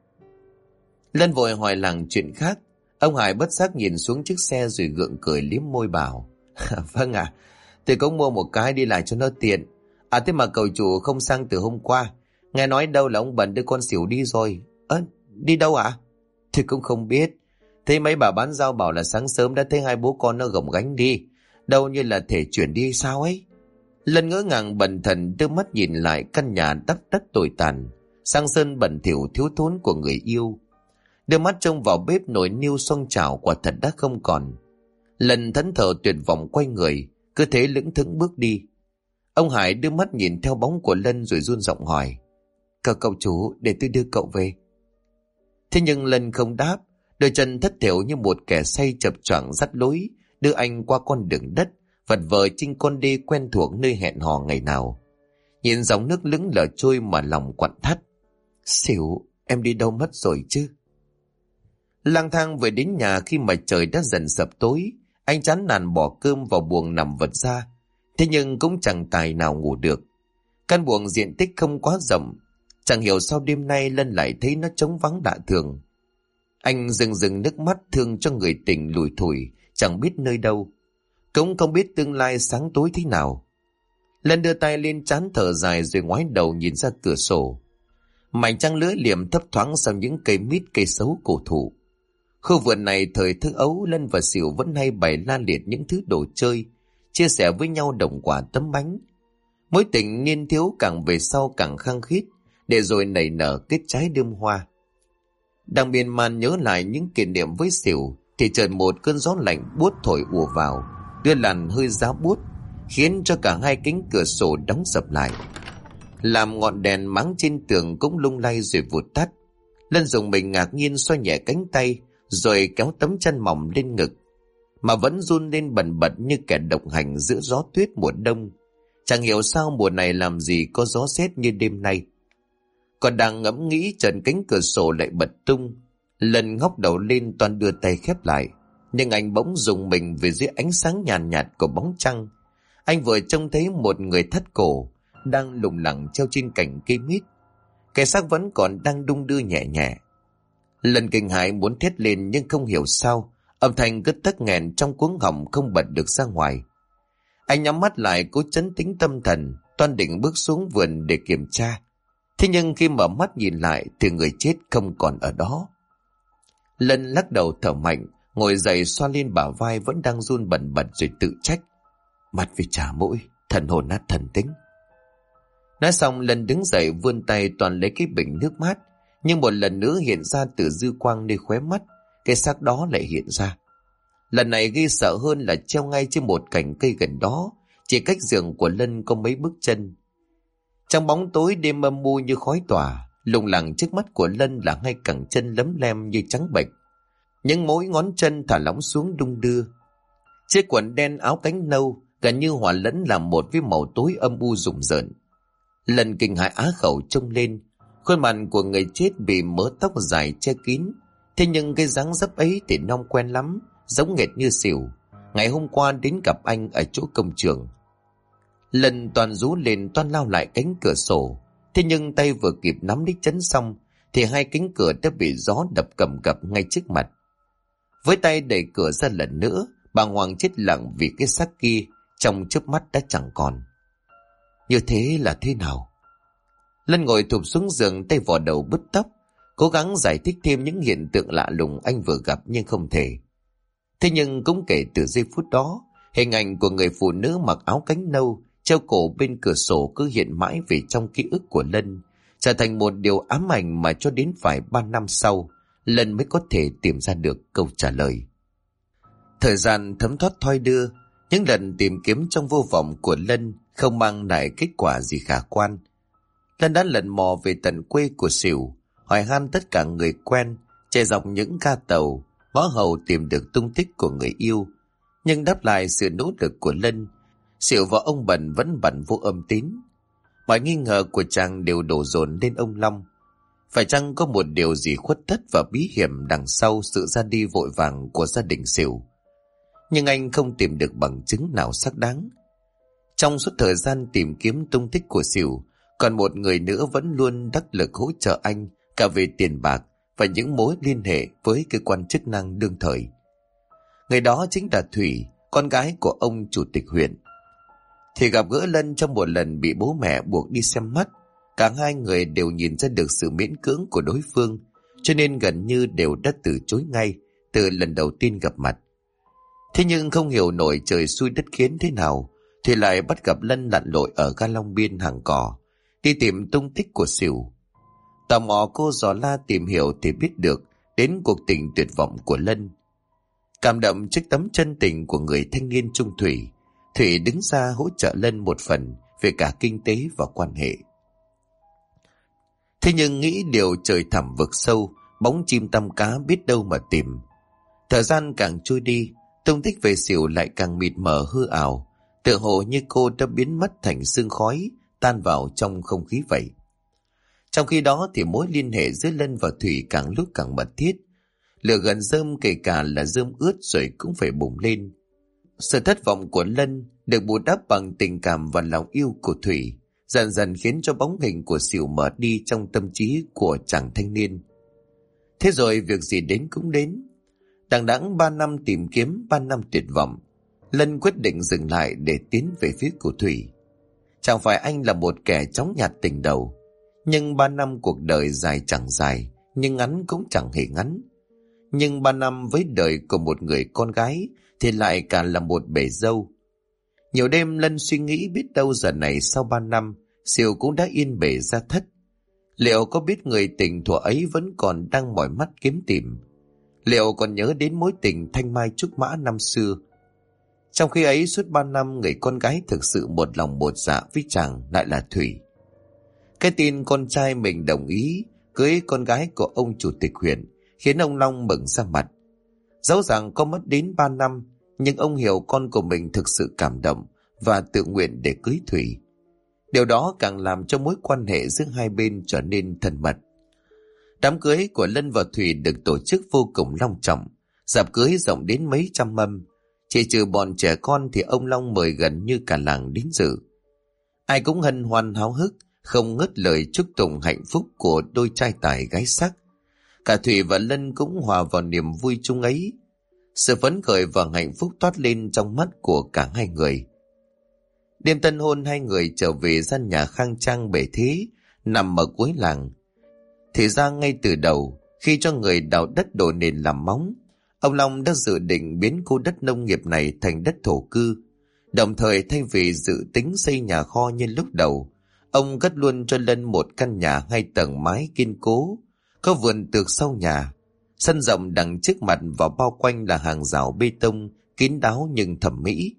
Speaker 1: Lân vội hỏi làng chuyện khác. Ông Hải bất giác nhìn xuống chiếc xe rồi gượng cười liếm môi bảo: Vâng ạ, tôi cũng mua một cái đi lại cho nó tiện. Thế mà cậu chủ không sang từ hôm qua. Nghe nói đâu là ông Bần đưa con Sỉu đi rồi. Đi đâu ạ? Thì cũng không biết. Thấy mấy bà bán rau bảo là sáng sớm đã thấy hai bố con nó gồng gánh đi. Đâu như là thể chuyển đi sao ấy. Lân ngỡ ngàng bần thần đưa mắt nhìn lại căn nhà đắp đất tồi tàn, sang sơn bẩn thỉu thiếu thốn của người yêu. Đưa mắt trông vào bếp nồi niêu xoong chảo quả thật đã không còn. Lân thẫn thờ tuyệt vọng quay người, cứ thế lững thững bước đi. Ông Hải đưa mắt nhìn theo bóng của Lân rồi run giọng hỏi: Cậu chủ, để tôi đưa cậu về. Thế nhưng Lân không đáp, đôi chân thất thểu như một kẻ say chập choạng dắt lối, đưa anh qua con đường đất, vật vờ trên con đê quen thuộc nơi hẹn hò ngày nào. Nhìn dòng nước lững lờ trôi mà lòng quặn thắt. Sỉu, em đi đâu mất rồi chứ? Lang thang về đến nhà khi mà trời đã dần sập tối, anh chán nản bỏ cơm vào buồng nằm vật ra. Thế nhưng cũng chẳng tài nào ngủ được. Căn buồng diện tích không quá rộng, chẳng hiểu sao đêm nay Lân lại thấy nó trống vắng lạ thường. Anh rưng nước mắt thương cho người tình lủi thủi, chẳng biết nơi đâu, cũng không biết tương lai sáng tối thế nào. Lân đưa tay lên trán thở dài rồi ngoái đầu nhìn ra cửa sổ. Mảnh trăng lưỡi liềm thấp thoáng sau những cây mít cây sấu cổ thụ. Khu vườn này thời thơ ấu, Lân và Sỉu vẫn hay bày la liệt những thứ đồ chơi, chia sẻ với nhau đồng quả tấm bánh. Mối tình niên thiếu càng về sau càng khăng khít, để rồi nảy nở kết trái đơm hoa. Đang miên man nhớ lại những kỷ niệm với Sỉu, thì chợt một cơn gió lạnh buốt thổi ùa vào, đưa làn hơi giá buốt, khiến cho cả hai cánh cửa sổ đóng sập lại, làm ngọn đèn máng trên tường cũng lung lay rồi vụt tắt. Lân dùng mình ngạc nhiên xoa nhẹ cánh tay, rồi kéo tấm chân mỏng lên ngực, mà vẫn run lên bần bật như kẻ độc hành giữa gió tuyết mùa đông. Chẳng hiểu sao mùa này làm gì có gió sét như đêm nay. Còn đang ngẫm nghĩ, chợt cánh cửa sổ lại bật tung. Lân ngóc đầu lên toan đưa tay khép lại, nhưng anh bỗng rùng mình vì dưới ánh sáng nhàn nhạt của bóng trăng. Anh vừa trông thấy một người thắt cổ đang lủng lẳng treo trên cành cây mít. Cái xác vẫn còn đang đung đưa nhẹ nhẹ. Lân kinh hãi muốn thét lên, nhưng không hiểu sao âm thanh cứ tắc nghẹn trong cuống họng không bật được ra ngoài. Anh nhắm mắt lại cố trấn tĩnh tâm thần, toan định bước xuống vườn để kiểm tra. Thế nhưng khi mở mắt nhìn lại thì người chết không còn ở đó. Lân lắc đầu thở mạnh, ngồi dậy xoa lên bả vai vẫn đang run bần bật rồi tự trách: Mặt vì chả mũi, thần hồn nát thần tính. Nói xong Lân đứng dậy vươn tay toàn lấy cái bình nước mát, nhưng một lần nữa hiện ra từ dư quang nơi khóe mắt, cái xác đó lại hiện ra. Lần này ghê sợ hơn là treo ngay trên một cành cây gần đó, chỉ cách giường của Lân có mấy bước chân. Trong bóng tối đêm âm u như khói tỏa, lủng lẳng trước mắt của Lân là hai cẳng chân lấm lem như trắng bệch, những mối ngón chân thả lỏng xuống đung đưa. Chiếc quần đen áo cánh nâu gần như hòa lẫn làm một với màu tối âm u rùng rợn. Lân kinh hãi á khẩu trông lên, khuôn mặt của người chết bị mớ tóc dài che kín. Thế nhưng cái dáng dấp ấy thì non quen lắm, giống nghệt như Sỉu ngày hôm qua đến gặp anh ở chỗ công trường. Lân toàn rú lên toan lao lại cánh cửa sổ. Thế nhưng tay vừa kịp nắm đích chấn xong thì hai cánh cửa đã bị gió đập cầm cập ngay trước mặt. Với tay đẩy cửa ra lần nữa, bà Hoàng chết lặng vì cái xác kia trong chớp mắt đã chẳng còn. Như thế là thế nào? Lân ngồi thụp xuống giường, tay vò đầu bứt tóc, cố gắng giải thích thêm những hiện tượng lạ lùng anh vừa gặp nhưng không thể. Thế nhưng cũng kể từ giây phút đó, hình ảnh của người phụ nữ mặc áo cánh nâu treo cổ bên cửa sổ cứ hiện mãi về trong ký ức của Lân, trở thành một điều ám ảnh mà cho đến phải 3 năm sau, Lân mới có thể tìm ra được câu trả lời. Thời gian thấm thoát thoi đưa, những lần tìm kiếm trong vô vọng của Lân không mang lại kết quả gì khả quan. Lân đã lần mò về tận quê của Sửu, hỏi han tất cả người quen, chạy dọc những ga tàu, ngõ hầu tìm được tung tích của người yêu. Nhưng đáp lại sự nỗ lực của Lân, Sửu và ông Bần vẫn bận vô âm tín. Mọi nghi ngờ của chàng đều đổ dồn lên ông Long. Phải chăng có một điều gì khuất tất và bí hiểm đằng sau sự ra đi vội vàng của gia đình Sửu? Nhưng anh không tìm được bằng chứng nào xác đáng. Trong suốt thời gian tìm kiếm tung tích của Sửu, còn một người nữa vẫn luôn đắc lực hỗ trợ anh cả về tiền bạc và những mối liên hệ với cơ quan chức năng đương thời. Người đó chính là Thủy, con gái của ông chủ tịch huyện. Thì gặp gỡ Lân trong một lần bị bố mẹ buộc đi xem mắt. Cả hai người đều nhìn ra được sự miễn cưỡng của đối phương, cho nên gần như đều đã từ chối ngay từ lần đầu tiên gặp mặt. Thế nhưng không hiểu nổi trời xui đất khiến thế nào, thì lại bắt gặp Lân lặn lội ở ga Long Biên Hàng Cỏ, đi tìm tung tích của Sửu. Tò mò cô dò la tìm hiểu thì biết được đến cuộc tình tuyệt vọng của Lân. Cảm động trước tấm chân tình của người thanh niên trung thủy, Thủy đứng ra hỗ trợ Lân một phần về cả kinh tế và quan hệ. Thế nhưng nghĩ điều trời thẳm vực sâu, bóng chim tăm cá biết đâu mà tìm. Thời gian càng trôi đi, tung tích về Sửu lại càng mịt mờ hư ảo, tựa hồ như cô đã biến mất thành sương khói, tan vào trong không khí vậy. Trong khi đó thì mối liên hệ giữa Lân và Thủy càng lúc càng mật thiết. Lửa gần rơm kể cả là rơm ướt rồi cũng phải bùng lên. Sự thất vọng của Lân được bù đắp bằng tình cảm và lòng yêu của Thủy, dần dần khiến cho bóng hình của Sửu mở đi trong tâm trí của chàng thanh niên. Thế rồi việc gì đến cũng đến. Đằng đẵng 3 năm tìm kiếm, 3 năm tuyệt vọng, Lân quyết định dừng lại để tiến về phía của Thủy. Chẳng phải anh là một kẻ chóng nhạt tình đầu, nhưng 3 năm cuộc đời dài chẳng dài, nhưng ngắn cũng chẳng hề ngắn. Nhưng 3 năm với đời của một người con gái thì lại cả là một bể dâu. Nhiều đêm Lân suy nghĩ biết đâu giờ này sau 3 năm, Sửu cũng đã yên bề ra thất. Liệu có biết người tình thuở ấy vẫn còn đang mỏi mắt kiếm tìm? Liệu còn nhớ đến mối tình thanh mai trúc mã năm xưa? Trong khi ấy suốt 3 năm người con gái thực sự một lòng một dạ với chàng lại là Thủy. Cái tin con trai mình đồng ý cưới con gái của ông chủ tịch huyện khiến ông Long mừng ra mặt. Dẫu rằng có mất đến 3 năm, nhưng ông hiểu con của mình thực sự cảm động và tự nguyện để cưới Thủy. Điều đó càng làm cho mối quan hệ giữa hai bên trở nên thân mật. Đám cưới của Lân và Thủy được tổ chức vô cùng long trọng, rạp cưới rộng đến mấy trăm mâm. Chỉ trừ bọn trẻ con thì ông Long mời gần như cả làng đến dự. Ai cũng hân hoan háo hức, không ngớt lời chúc tụng hạnh phúc của đôi trai tài gái sắc. Cả Thủy và Lân cũng hòa vào niềm vui chung ấy. Sự phấn khởi và hạnh phúc toát lên trong mắt của cả hai người. Đêm tân hôn hai người trở về gian nhà khang trang bể thế, nằm ở cuối làng. Thì ra ngay từ đầu, khi cho người đào đất đổ nền làm móng, ông Long đã dự định biến khu đất nông nghiệp này thành đất thổ cư. Đồng thời thay vì dự tính xây nhà kho như lúc đầu, ông cất luôn cho Lân một căn nhà 2 tầng mái kiên cố, có vườn tược sau nhà, sân rộng đằng trước mặt và bao quanh là hàng rào bê tông kín đáo nhưng thẩm mỹ.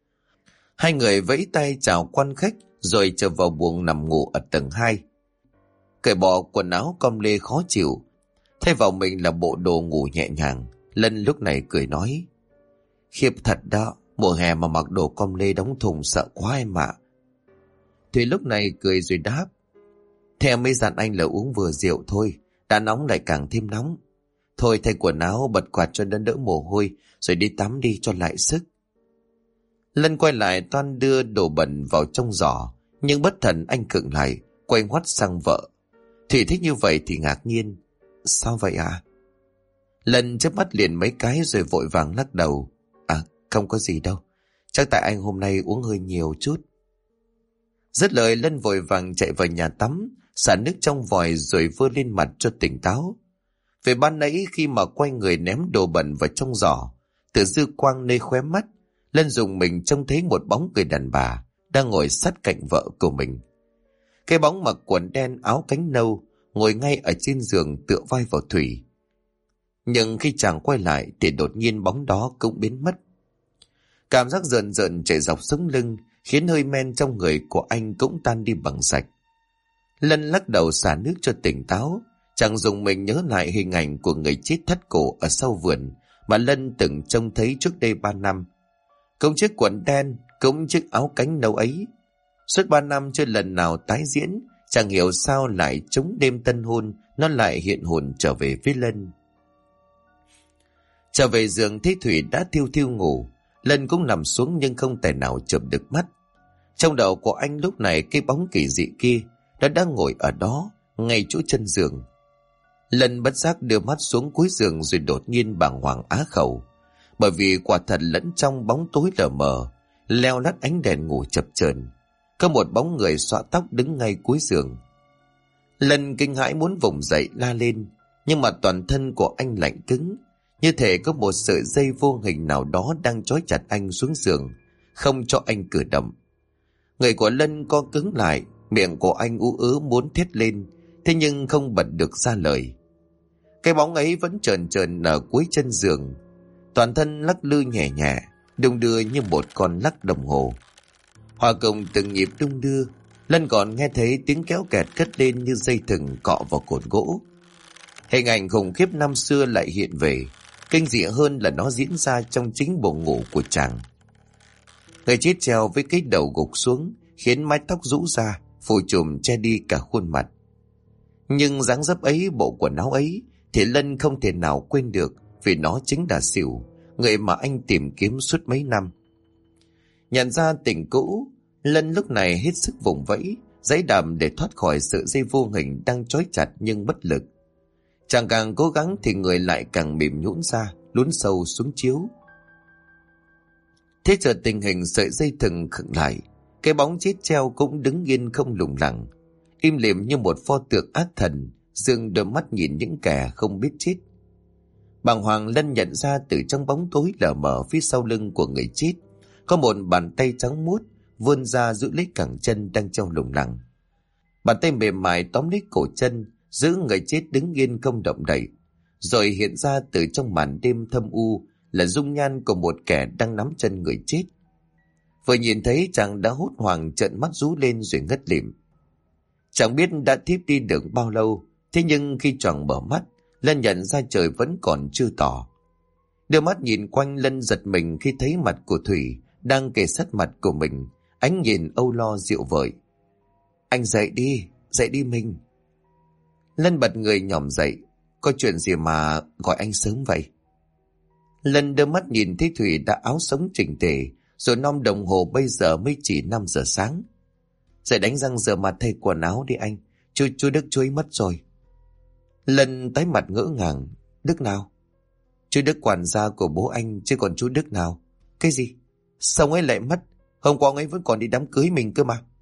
Speaker 1: Hai người vẫy tay chào quan khách rồi trở vào buồng nằm ngủ ở tầng 2. Cởi bỏ quần áo com lê khó chịu, thay vào mình là bộ đồ ngủ nhẹ nhàng. Lân lúc này cười nói: Khiếp thật đó, mùa hè mà mặc đồ com lê đóng thùng sợ quá em ạ. Thùy lúc này cười rồi đáp: Theo mới dặn anh là uống vừa rượu thôi, đã nóng lại càng thêm nóng. Thôi thay quần áo bật quạt cho đỡ đỡ mồ hôi rồi đi tắm đi cho lại sức. Lân quay lại toan đưa đồ bẩn vào trong giỏ, nhưng bất thần anh khựng lại, quay ngoắt sang vợ. Thủy thích như vậy thì ngạc nhiên. Sao vậy ạ? Lân chớp mắt liền mấy cái rồi vội vàng lắc đầu. À, không có gì đâu. Chắc tại anh hôm nay uống hơi nhiều chút. Dứt lời Lân vội vàng chạy vào nhà tắm, xả nước trong vòi rồi vơ lên mặt cho tỉnh táo. Về ban nãy khi mà quay người ném đồ bẩn vào trong giỏ, từ dư quang nơi khóe mắt, Lân dùng mình trông thấy một bóng người đàn bà đang ngồi sát cạnh vợ của mình. Cái bóng mặc quần đen áo cánh nâu, ngồi ngay ở trên giường tựa vai vào Thủy. Nhưng khi chàng quay lại thì đột nhiên bóng đó cũng biến mất. Cảm giác rợn rợn chạy dọc sống lưng khiến hơi men trong người của anh cũng tan đi bằng sạch. Lân lắc đầu xả nước cho tỉnh táo. Chàng dùng mình nhớ lại hình ảnh của người chết thắt cổ ở sau vườn mà Lân từng trông thấy trước đây 3 năm. Cũng chiếc quần đen, cũng chiếc áo cánh nâu ấy. Suốt 3 năm chưa lần nào tái diễn, chẳng hiểu sao lại trúng đêm tân hôn, nó lại hiện hồn trở về với Lân. Trở về giường thấy Thủy đã thiêu thiêu ngủ, Lân cũng nằm xuống nhưng không thể nào chợp được mắt. Trong đầu của anh lúc này cái bóng kỳ dị kia đã đang ngồi ở đó, ngay chỗ chân giường. Lân bất giác đưa mắt xuống cuối giường rồi đột nhiên bàng hoàng á khẩu, bởi vì quả thật lẫn trong bóng tối lờ mờ, leo lắt ánh đèn ngủ chập chờn, có một bóng người xõa tóc đứng ngay cuối giường. Lân kinh hãi muốn vùng dậy la lên, nhưng mà toàn thân của anh lạnh cứng, như thể có một sợi dây vô hình nào đó đang trói chặt anh xuống giường, không cho anh cử động. Người của Lân co cứng lại, miệng của anh ú ớ muốn thét lên, thế nhưng không bật được ra lời. Cái bóng ấy vẫn trờn trờn ở cuối chân giường, toàn thân lắc lư nhẹ nhẹ, đung đưa như một con lắc đồng hồ. Hòa cùng từng nhịp đung đưa, Lân còn nghe thấy tiếng kéo kẹt cất lên như dây thừng cọ vào cột gỗ. Hình ảnh khủng khiếp năm xưa lại hiện về, kinh dị hơn là nó diễn ra trong chính buồng ngủ của chàng. Người chết treo với cái đầu gục xuống, khiến mái tóc rũ ra, phủ trùm che đi cả khuôn mặt. Nhưng dáng dấp ấy, bộ quần áo ấy thì Lân không thể nào quên được, vì nó chính là Sửu, người mà anh tìm kiếm suốt mấy năm. Nhận ra tình cũ, Lân lúc này hết sức vùng vẫy, giãy đầm để thoát khỏi sợi dây vô hình đang trói chặt nhưng bất lực. Chàng càng cố gắng thì người lại càng mềm nhũn ra, lún sâu xuống chiếu. Thế chợt tình hình sợi dây thừng khựng lại, cái bóng chết treo cũng đứng yên không lủng lẳng, im lìm như một pho tượng ác thần, dương đôi mắt nhìn những kẻ không biết chết. Bàng hoàng Lân nhận ra từ trong bóng tối lờ mờ phía sau lưng của người chết có một bàn tay trắng muốt vươn ra giữ lấy cẳng chân đang treo lủng lẳng. Bàn tay mềm mại tóm lấy cổ chân, giữ người chết đứng yên không động đậy. Rồi hiện ra từ trong màn đêm thâm u là dung nhan của một kẻ đang nắm chân người chết. Vừa nhìn thấy chàng đã hốt hoảng trợn mắt rú lên rồi ngất lịm. Chẳng biết đã thiếp đi được bao lâu, thế nhưng khi choàng mở mắt, Lân nhận ra trời vẫn còn chưa tỏ. Đưa mắt nhìn quanh, Lân giật mình khi thấy mặt của Thủy đang kề sát mặt của mình, ánh nhìn âu lo dịu vợi. Anh dậy đi mình. Lân bật người nhỏm dậy. Có chuyện gì mà gọi anh sớm vậy? Lân đưa mắt nhìn thấy Thủy đã áo sống chỉnh tề, rồi non đồng hồ bây giờ mới chỉ 5 giờ sáng. Dậy đánh răng rửa mặt thay quần áo đi anh. Chú Đức chú ấy mất rồi. Lân tái mặt ngỡ ngàng. Đức nào? Chú Đức quản gia của bố anh, chứ còn chú Đức nào? Cái gì? Sao ông ấy lại mất? Hôm qua ông ấy vẫn còn đi đám cưới mình cơ mà.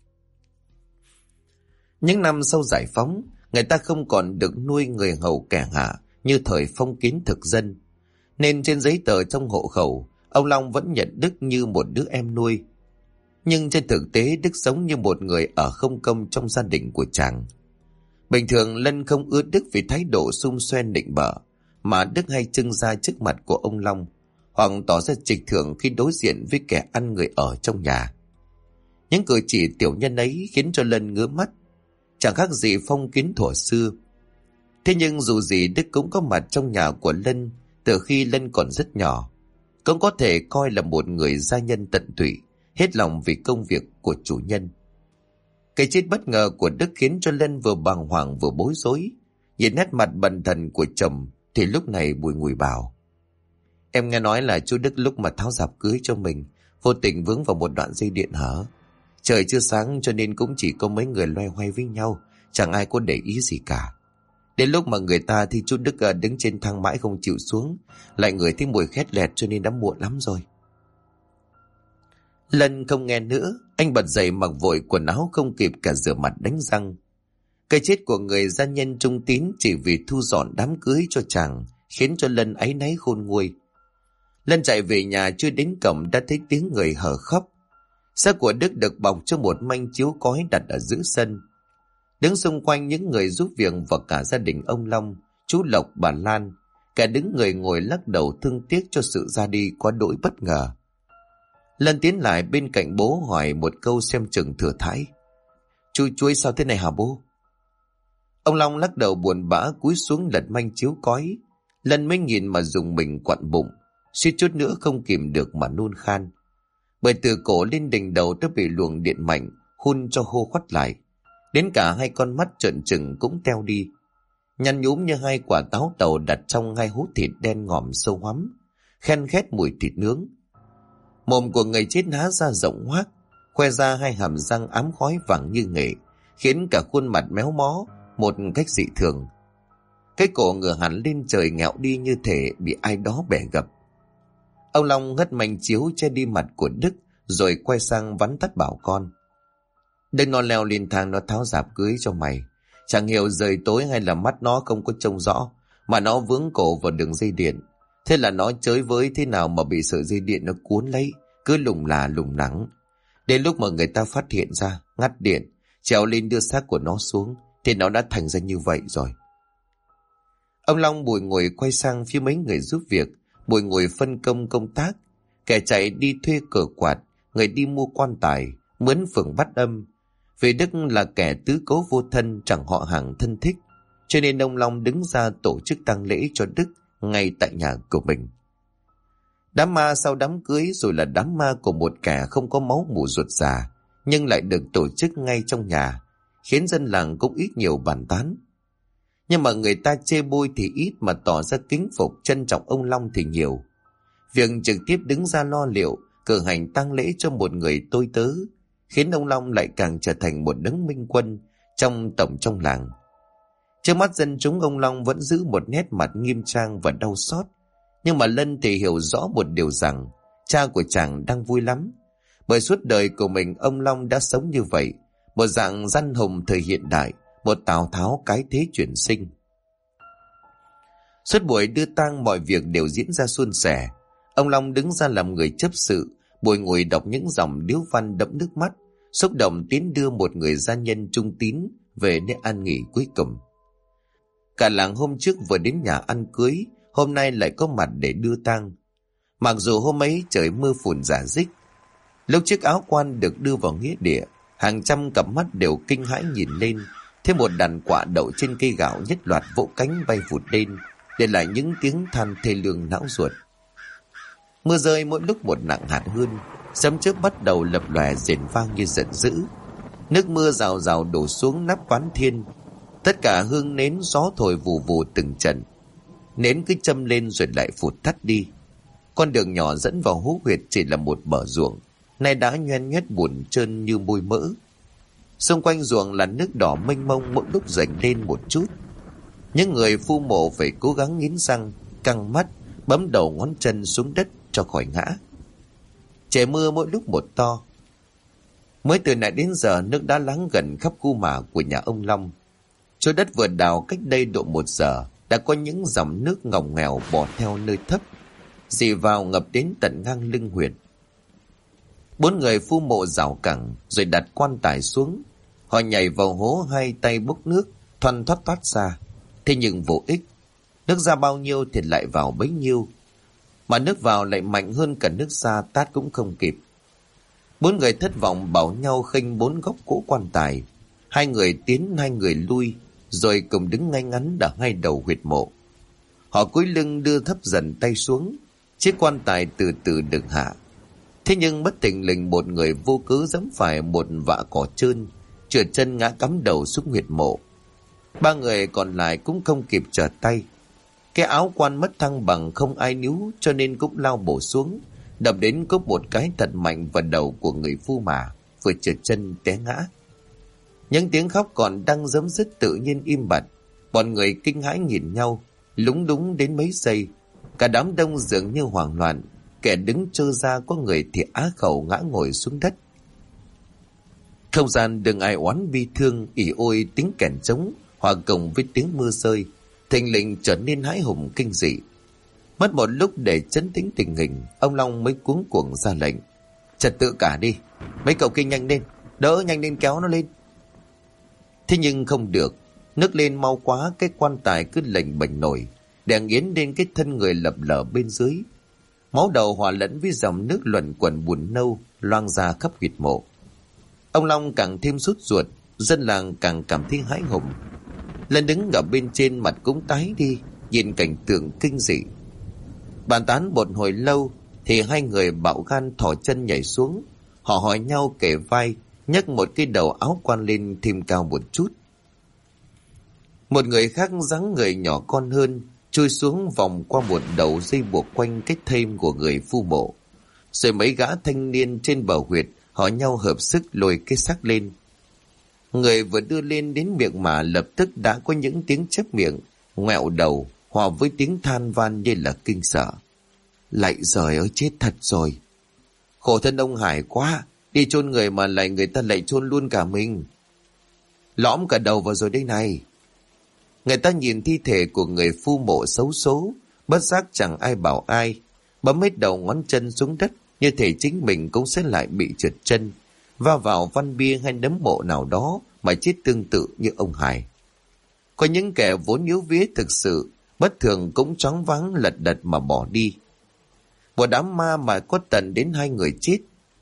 Speaker 1: Những năm sau giải phóng, người ta không còn được nuôi người hầu kẻ hạ như thời phong kiến thực dân, nên trên giấy tờ trong hộ khẩu, ông Long vẫn nhận Đức như một đứa em nuôi. Nhưng trên thực tế, Đức sống như một người ở không công trong gia đình của chàng. Bình thường Lân không ưa Đức vì thái độ xung xoe nịnh bợ mà Đức hay trưng ra trước mặt của ông Long, hoặc tỏ ra trịch thượng khi đối diện với kẻ ăn người ở trong nhà. Những cử chỉ tiểu nhân ấy khiến cho Lân ngứa mắt, chẳng khác gì phong kiến thuở xưa. Thế nhưng dù gì Đức cũng có mặt trong nhà của Lân từ khi Lân còn rất nhỏ, cũng có thể coi là một người gia nhân tận tụy, hết lòng vì công việc của chủ nhân. Cái chết bất ngờ của Đức khiến cho Lân vừa bàng hoàng vừa bối rối. Nhìn nét mặt bần thần của chồng thì lúc này bùi ngùi bảo: Em nghe nói là chú Đức lúc mà tháo rạp cưới cho mình vô tình vướng vào một đoạn dây điện hở. Trời chưa sáng cho nên cũng chỉ có mấy người loay hoay với nhau, chẳng ai có để ý gì cả. Đến lúc mà người ta thì chú Đức đứng trên thang mãi không chịu xuống, lại ngửi thấy mùi khét lẹt cho nên đã muộn lắm rồi. Lân không nghe nữa, anh bật dậy mặc vội quần áo không kịp cả rửa mặt đánh răng. Cái chết của người gia nhân trung tín chỉ vì thu dọn đám cưới cho chàng khiến cho Lân áy náy khôn nguôi. Lân chạy về nhà chưa đến cổng đã thấy tiếng người hở khóc. Xác của Đức được bọc trong một manh chiếu cói đặt ở giữa sân. Đứng xung quanh những người giúp việc và cả gia đình ông Long, chú Lộc, bà Lan, cả đứng người ngồi lắc đầu thương tiếc cho sự ra đi quá đỗi bất ngờ. Lân tiến lại bên cạnh bố hỏi một câu xem chừng thừa thãi. Chú chuối sao thế này hả bố? Ông Long lắc đầu buồn bã cúi xuống lật manh chiếu cói. Lân mới nhìn mà dùng mình quặn bụng, suýt chút nữa không kìm được mà nôn khan. Bởi từ cổ lên đỉnh đầu đã bị luồng điện mạnh hun cho hô khoắt lại, đến cả hai con mắt trợn trừng cũng teo đi, nhăn nhúm như hai quả táo tàu đặt trong hai hút thịt đen ngòm sâu hoắm, khen khét mùi thịt nướng. Mồm của người chết há ra rộng hoác, khoe ra hai hàm răng ám khói vàng như nghệ, khiến cả khuôn mặt méo mó một cách dị thường. Cái cổ ngửa hẳn lên trời nghẹo đi như thể bị ai đó bẻ gập. Ông Long hất manh chiếu che đi mặt của Đức rồi quay sang vắn tắt bảo con. Đừng nó leo lên thang nó tháo rạp cưới cho mày. Chẳng hiểu rời tối hay là mắt nó không có trông rõ mà nó vướng cổ vào đường dây điện. Thế là nó chới với thế nào mà bị sợi dây điện nó cuốn lấy, cứ lủng là lủng lẳng. Đến lúc mà người ta phát hiện ra, ngắt điện, trèo lên đưa xác của nó xuống, thì nó đã thành ra như vậy rồi. Ông Long bùi ngồi quay sang phía mấy người giúp việc, bùi ngồi phân công công tác. Kẻ chạy đi thuê cờ quạt, người đi mua quan tài, mướn phường bắt âm. Vì Đức là kẻ tứ cố vô thân, chẳng họ hàng thân thích, cho nên ông Long đứng ra tổ chức tang lễ cho Đức ngay tại nhà của mình. Đám ma sau đám cưới rồi là đám ma của một kẻ không có máu mủ ruột già, nhưng lại được tổ chức ngay trong nhà, khiến dân làng cũng ít nhiều bàn tán. Nhưng mà người ta chê bôi thì ít mà tỏ ra kính phục trân trọng ông Long thì nhiều. Việc trực tiếp đứng ra lo liệu, cử hành tang lễ cho một người tôi tớ, khiến ông Long lại càng trở thành một đấng minh quân trong làng. Trước mắt dân chúng, ông Long vẫn giữ một nét mặt nghiêm trang và đau xót. Nhưng mà Lân thì hiểu rõ một điều rằng cha của chàng đang vui lắm, bởi suốt đời của mình ông Long đã sống như vậy, một dạng gian hùng thời hiện đại, một Tào Tháo cái thế chuyển sinh. Suốt buổi đưa tang mọi việc đều diễn ra suôn sẻ. Ông Long đứng ra làm người chấp sự, bồi ngồi đọc những dòng điếu văn đẫm nước mắt, xúc động tiến đưa một người gia nhân trung tín về nơi an nghỉ cuối cùng. Cả làng hôm trước vừa đến nhà ăn cưới, hôm nay lại có mặt để đưa tang. Mặc dù hôm ấy trời mưa phùn rả rích, lúc chiếc áo quan được đưa vào nghĩa địa, hàng trăm cặp mắt đều kinh hãi nhìn lên, thấy một đàn quạ đậu trên cây gạo nhất loạt vỗ cánh bay vụt lên, để lại những tiếng than thê lương não ruột. Mưa rơi mỗi lúc một nặng hạt hơn, sấm chớp bắt đầu lập lòe rền vang như giận dữ. Nước mưa rào rào đổ xuống nắp quán thiên, tất cả hương nến gió thổi vù vù từng trận. Nến cứ châm lên rồi lại phụt tắt đi. Con đường nhỏ dẫn vào hố huyệt chỉ là một bờ ruộng, nay đã nhoen nhoét bùn trơn như môi mỡ. Xung quanh ruộng là nước đỏ mênh mông, mỗi lúc dành lên một chút. Những người phu mộ phải cố gắng nghiến răng, căng mắt, bấm đầu ngón chân xuống đất cho khỏi ngã. Trời mưa mỗi lúc một to. Mới từ nãy đến giờ nước đã lắng gần khắp khu mả của nhà ông Long. Chỗ đất vừa đào cách đây độ 1 giờ đã có những dòng nước ngòng nghèo bò theo nơi thấp, rì vào ngập đến tận ngang lưng huyệt. 4 người phu mộ rào cẳng rồi đặt quan tài xuống. Họ nhảy vào hố, hai tay bốc nước thoăn thoắt toát ra. Thế nhưng vô ích, nước ra bao nhiêu thì lại vào bấy nhiêu, mà nước vào lại mạnh hơn cả nước ra tát cũng không kịp. 4 người thất vọng bảo nhau khênh 4 góc cỗ quan tài, 2 người tiến 2 người lui, rồi cùng đứng ngay ngắn ở hai đầu huyệt mộ. Họ cúi lưng đưa thấp dần tay xuống, chiếc quan tài từ từ được hạ. Thế nhưng bất thình lình một người vô cớ giẫm phải một vạ cỏ trơn, trượt chân ngã cắm đầu xuống huyệt mộ. 3 người còn lại cũng không kịp trở tay. Cái áo quan mất thăng bằng không ai níu cho nên cũng lao bổ xuống, đập đến cốc một cái thật mạnh vào đầu của người phu mả, vừa trượt chân té ngã. Những tiếng khóc còn đang giấm dứt tự nhiên im bặt. Bọn người kinh hãi nhìn nhau, lúng đúng đến mấy giây. Cả đám đông dường như hoảng loạn, kẻ đứng trơ ra, có người thì á khẩu ngã ngồi xuống đất. Không gian đừng ai oán bi thương, ỉ ôi tiếng kèn trống hòa cùng với tiếng mưa rơi, thình lình trở nên hãi hùng kinh dị. Mất một lúc để trấn tĩnh tình hình, ông Long mới cuống cuồng ra lệnh: trật tự cả đi, mấy cậu kia nhanh lên, đỡ nhanh lên, kéo nó lên. Thế nhưng không được, nước lên mau quá, cái quan tài cứ lềnh bềnh nổi, đè nghiến lên cái thân người lập lờ bên dưới. Máu đầu hòa lẫn với dòng nước luẩn quẩn buồn nâu loang ra khắp huyệt mộ. Ông Long càng thêm sốt ruột, dân làng càng cảm thấy hãi hùng. Lần đứng ở bên trên mặt cũng tái đi, nhìn cảnh tượng kinh dị. Bàn tán một hồi lâu thì hai người bạo gan thò chân nhảy xuống. Họ hỏi nhau kể vai, nhấc một cái đầu áo quan lên thêm cao một chút. Một người khác dáng người nhỏ con hơn chui xuống vòng qua một đầu dây buộc quanh cái thêm của người phu mộ. Rồi mấy gã thanh niên trên bờ huyệt họ nhau hợp sức lôi cái xác lên. Người vừa đưa lên đến miệng mà lập tức đã có những tiếng chép miệng, ngoẹo đầu, hòa với tiếng than van như là kinh sợ. Lạy giời ơi, chết thật rồi. Khổ thân ông Hải quá, đi chôn người mà lại người ta lại chôn luôn cả mình. Lõm cả đầu vào rồi đây này. Người ta nhìn thi thể của người phu mộ xấu số, bất giác chẳng ai bảo ai, bấm hết đầu ngón chân xuống đất, như thể chính mình cũng sẽ lại bị trượt chân, va vào văn bia hay nấm mộ nào đó mà chết tương tự như ông Hải. Có những kẻ vốn yếu vía thực sự, bất thường cũng choáng váng lật đật mà bỏ đi. Một đám ma mà có tận đến 2 người chết.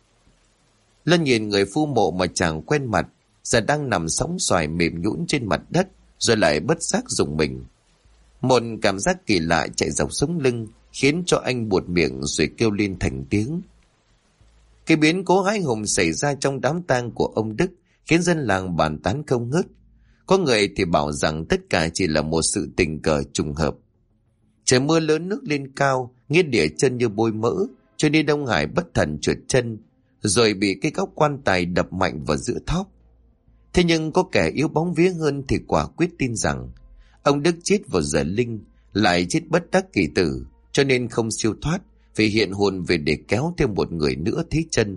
Speaker 1: Lân nhìn người phu mộ mà chẳng quen mặt, giờ đang nằm sóng xoài mềm nhũn trên mặt đất, rồi lại bất giác rùng mình. Một cảm giác kỳ lạ chạy dọc sống lưng, khiến cho anh buột miệng rồi kêu lên thành tiếng. Cái biến cố hãi hùng xảy ra trong đám tang của ông Đức khiến dân làng bàn tán không ngớt. Có người thì bảo rằng tất cả chỉ là một sự tình cờ trùng hợp. Trời mưa lớn, nước lên cao, nghĩa địa chân như bôi mỡ, cho nên ông Hải bất thần trượt chân, rồi bị cái góc quan tài đập mạnh vào giữa thóp. Thế nhưng có kẻ yếu bóng vía hơn thì quả quyết tin rằng ông Đức chết vào giờ linh, lại chết bất đắc kỳ tử, cho nên không siêu thoát, phải hiện hồn về để kéo thêm một người nữa thế chân.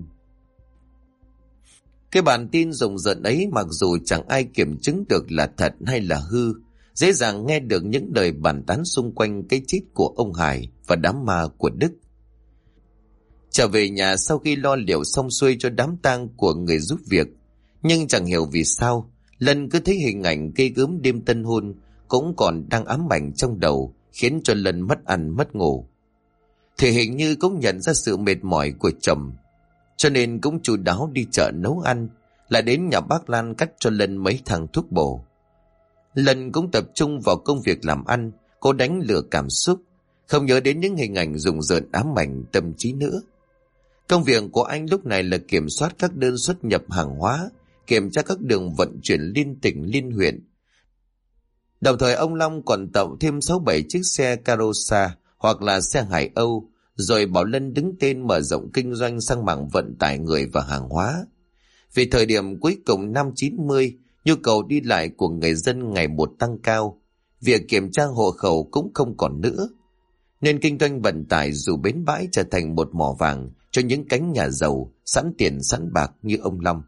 Speaker 1: Cái bản tin rùng rợn ấy mặc dù chẳng ai kiểm chứng được là thật hay là hư, dễ dàng nghe được những lời bàn tán xung quanh cái chết của ông Hải và đám ma của Đức. Trở về nhà sau khi lo liệu xong xuôi cho đám tang của người giúp việc, nhưng chẳng hiểu vì sao Lân cứ thấy hình ảnh cây gớm đêm tân hôn cũng còn đang ám ảnh trong đầu, khiến cho Lân mất ăn mất ngủ. Thì hình như cũng nhận ra sự mệt mỏi của chồng, cho nên cũng chu đáo đi chợ nấu ăn, lại đến nhà bác Lan cắt cho Lân mấy thằng thuốc bổ. Lân cũng tập trung vào công việc làm ăn, cố đánh lừa cảm xúc, không nhớ đến những hình ảnh rùng rợn ám ảnh tâm trí nữa. Công việc của anh lúc này là kiểm soát các đơn xuất nhập hàng hóa, kiểm tra các đường vận chuyển liên tỉnh liên huyện. Đồng thời ông Long còn tạo thêm 6-7 chiếc xe Carosa hoặc là xe Hải Âu, rồi bảo Lân đứng tên mở rộng kinh doanh sang mảng vận tải người và hàng hóa. Vì thời điểm cuối cùng năm 90, nhu cầu đi lại của người dân ngày một tăng cao, việc kiểm tra hộ khẩu cũng không còn nữa, nên kinh doanh vận tải dù bến bãi trở thành một mỏ vàng cho những cánh nhà giàu sẵn tiền sẵn bạc như ông Long.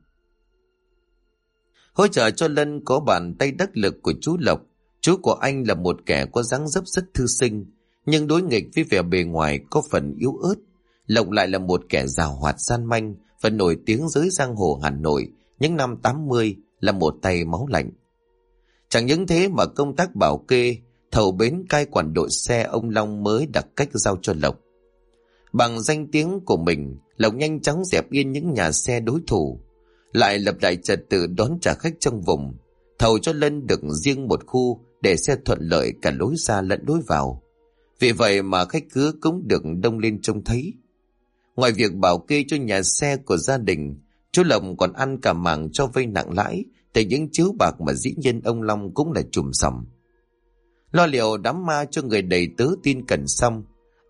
Speaker 1: Hỗ trợ cho Lân có bàn tay đắc lực của chú Lộc. Chú của anh là một kẻ có dáng dấp rất thư sinh, nhưng đối nghịch với vẻ bề ngoài có phần yếu ớt. Lộc lại là một kẻ giàu hoạt gian manh và nổi tiếng giới giang hồ Hà Nội những năm 80, là một tay máu lạnh. Chẳng những thế mà công tác bảo kê, thầu bến, cai quản đội xe ông Long mới đặt cách giao cho Lộc. Bằng danh tiếng của mình, Lộc nhanh chóng dẹp yên những nhà xe đối thủ, lại lập lại trật tự đón trả khách trong vùng, thầu cho Lân được riêng một khu để xe thuận lợi cả lối ra lẫn lối vào. Vì vậy mà khách khứa cũng được đông lên trông thấy. Ngoài việc bảo kê cho nhà xe của gia đình, chú Lộc còn ăn cả mảng cho vay nặng lãi từ những chiếu bạc mà dĩ nhiên ông Long cũng là chùm sòng. Lo liệu đám ma cho người đầy tớ tin cẩn xong,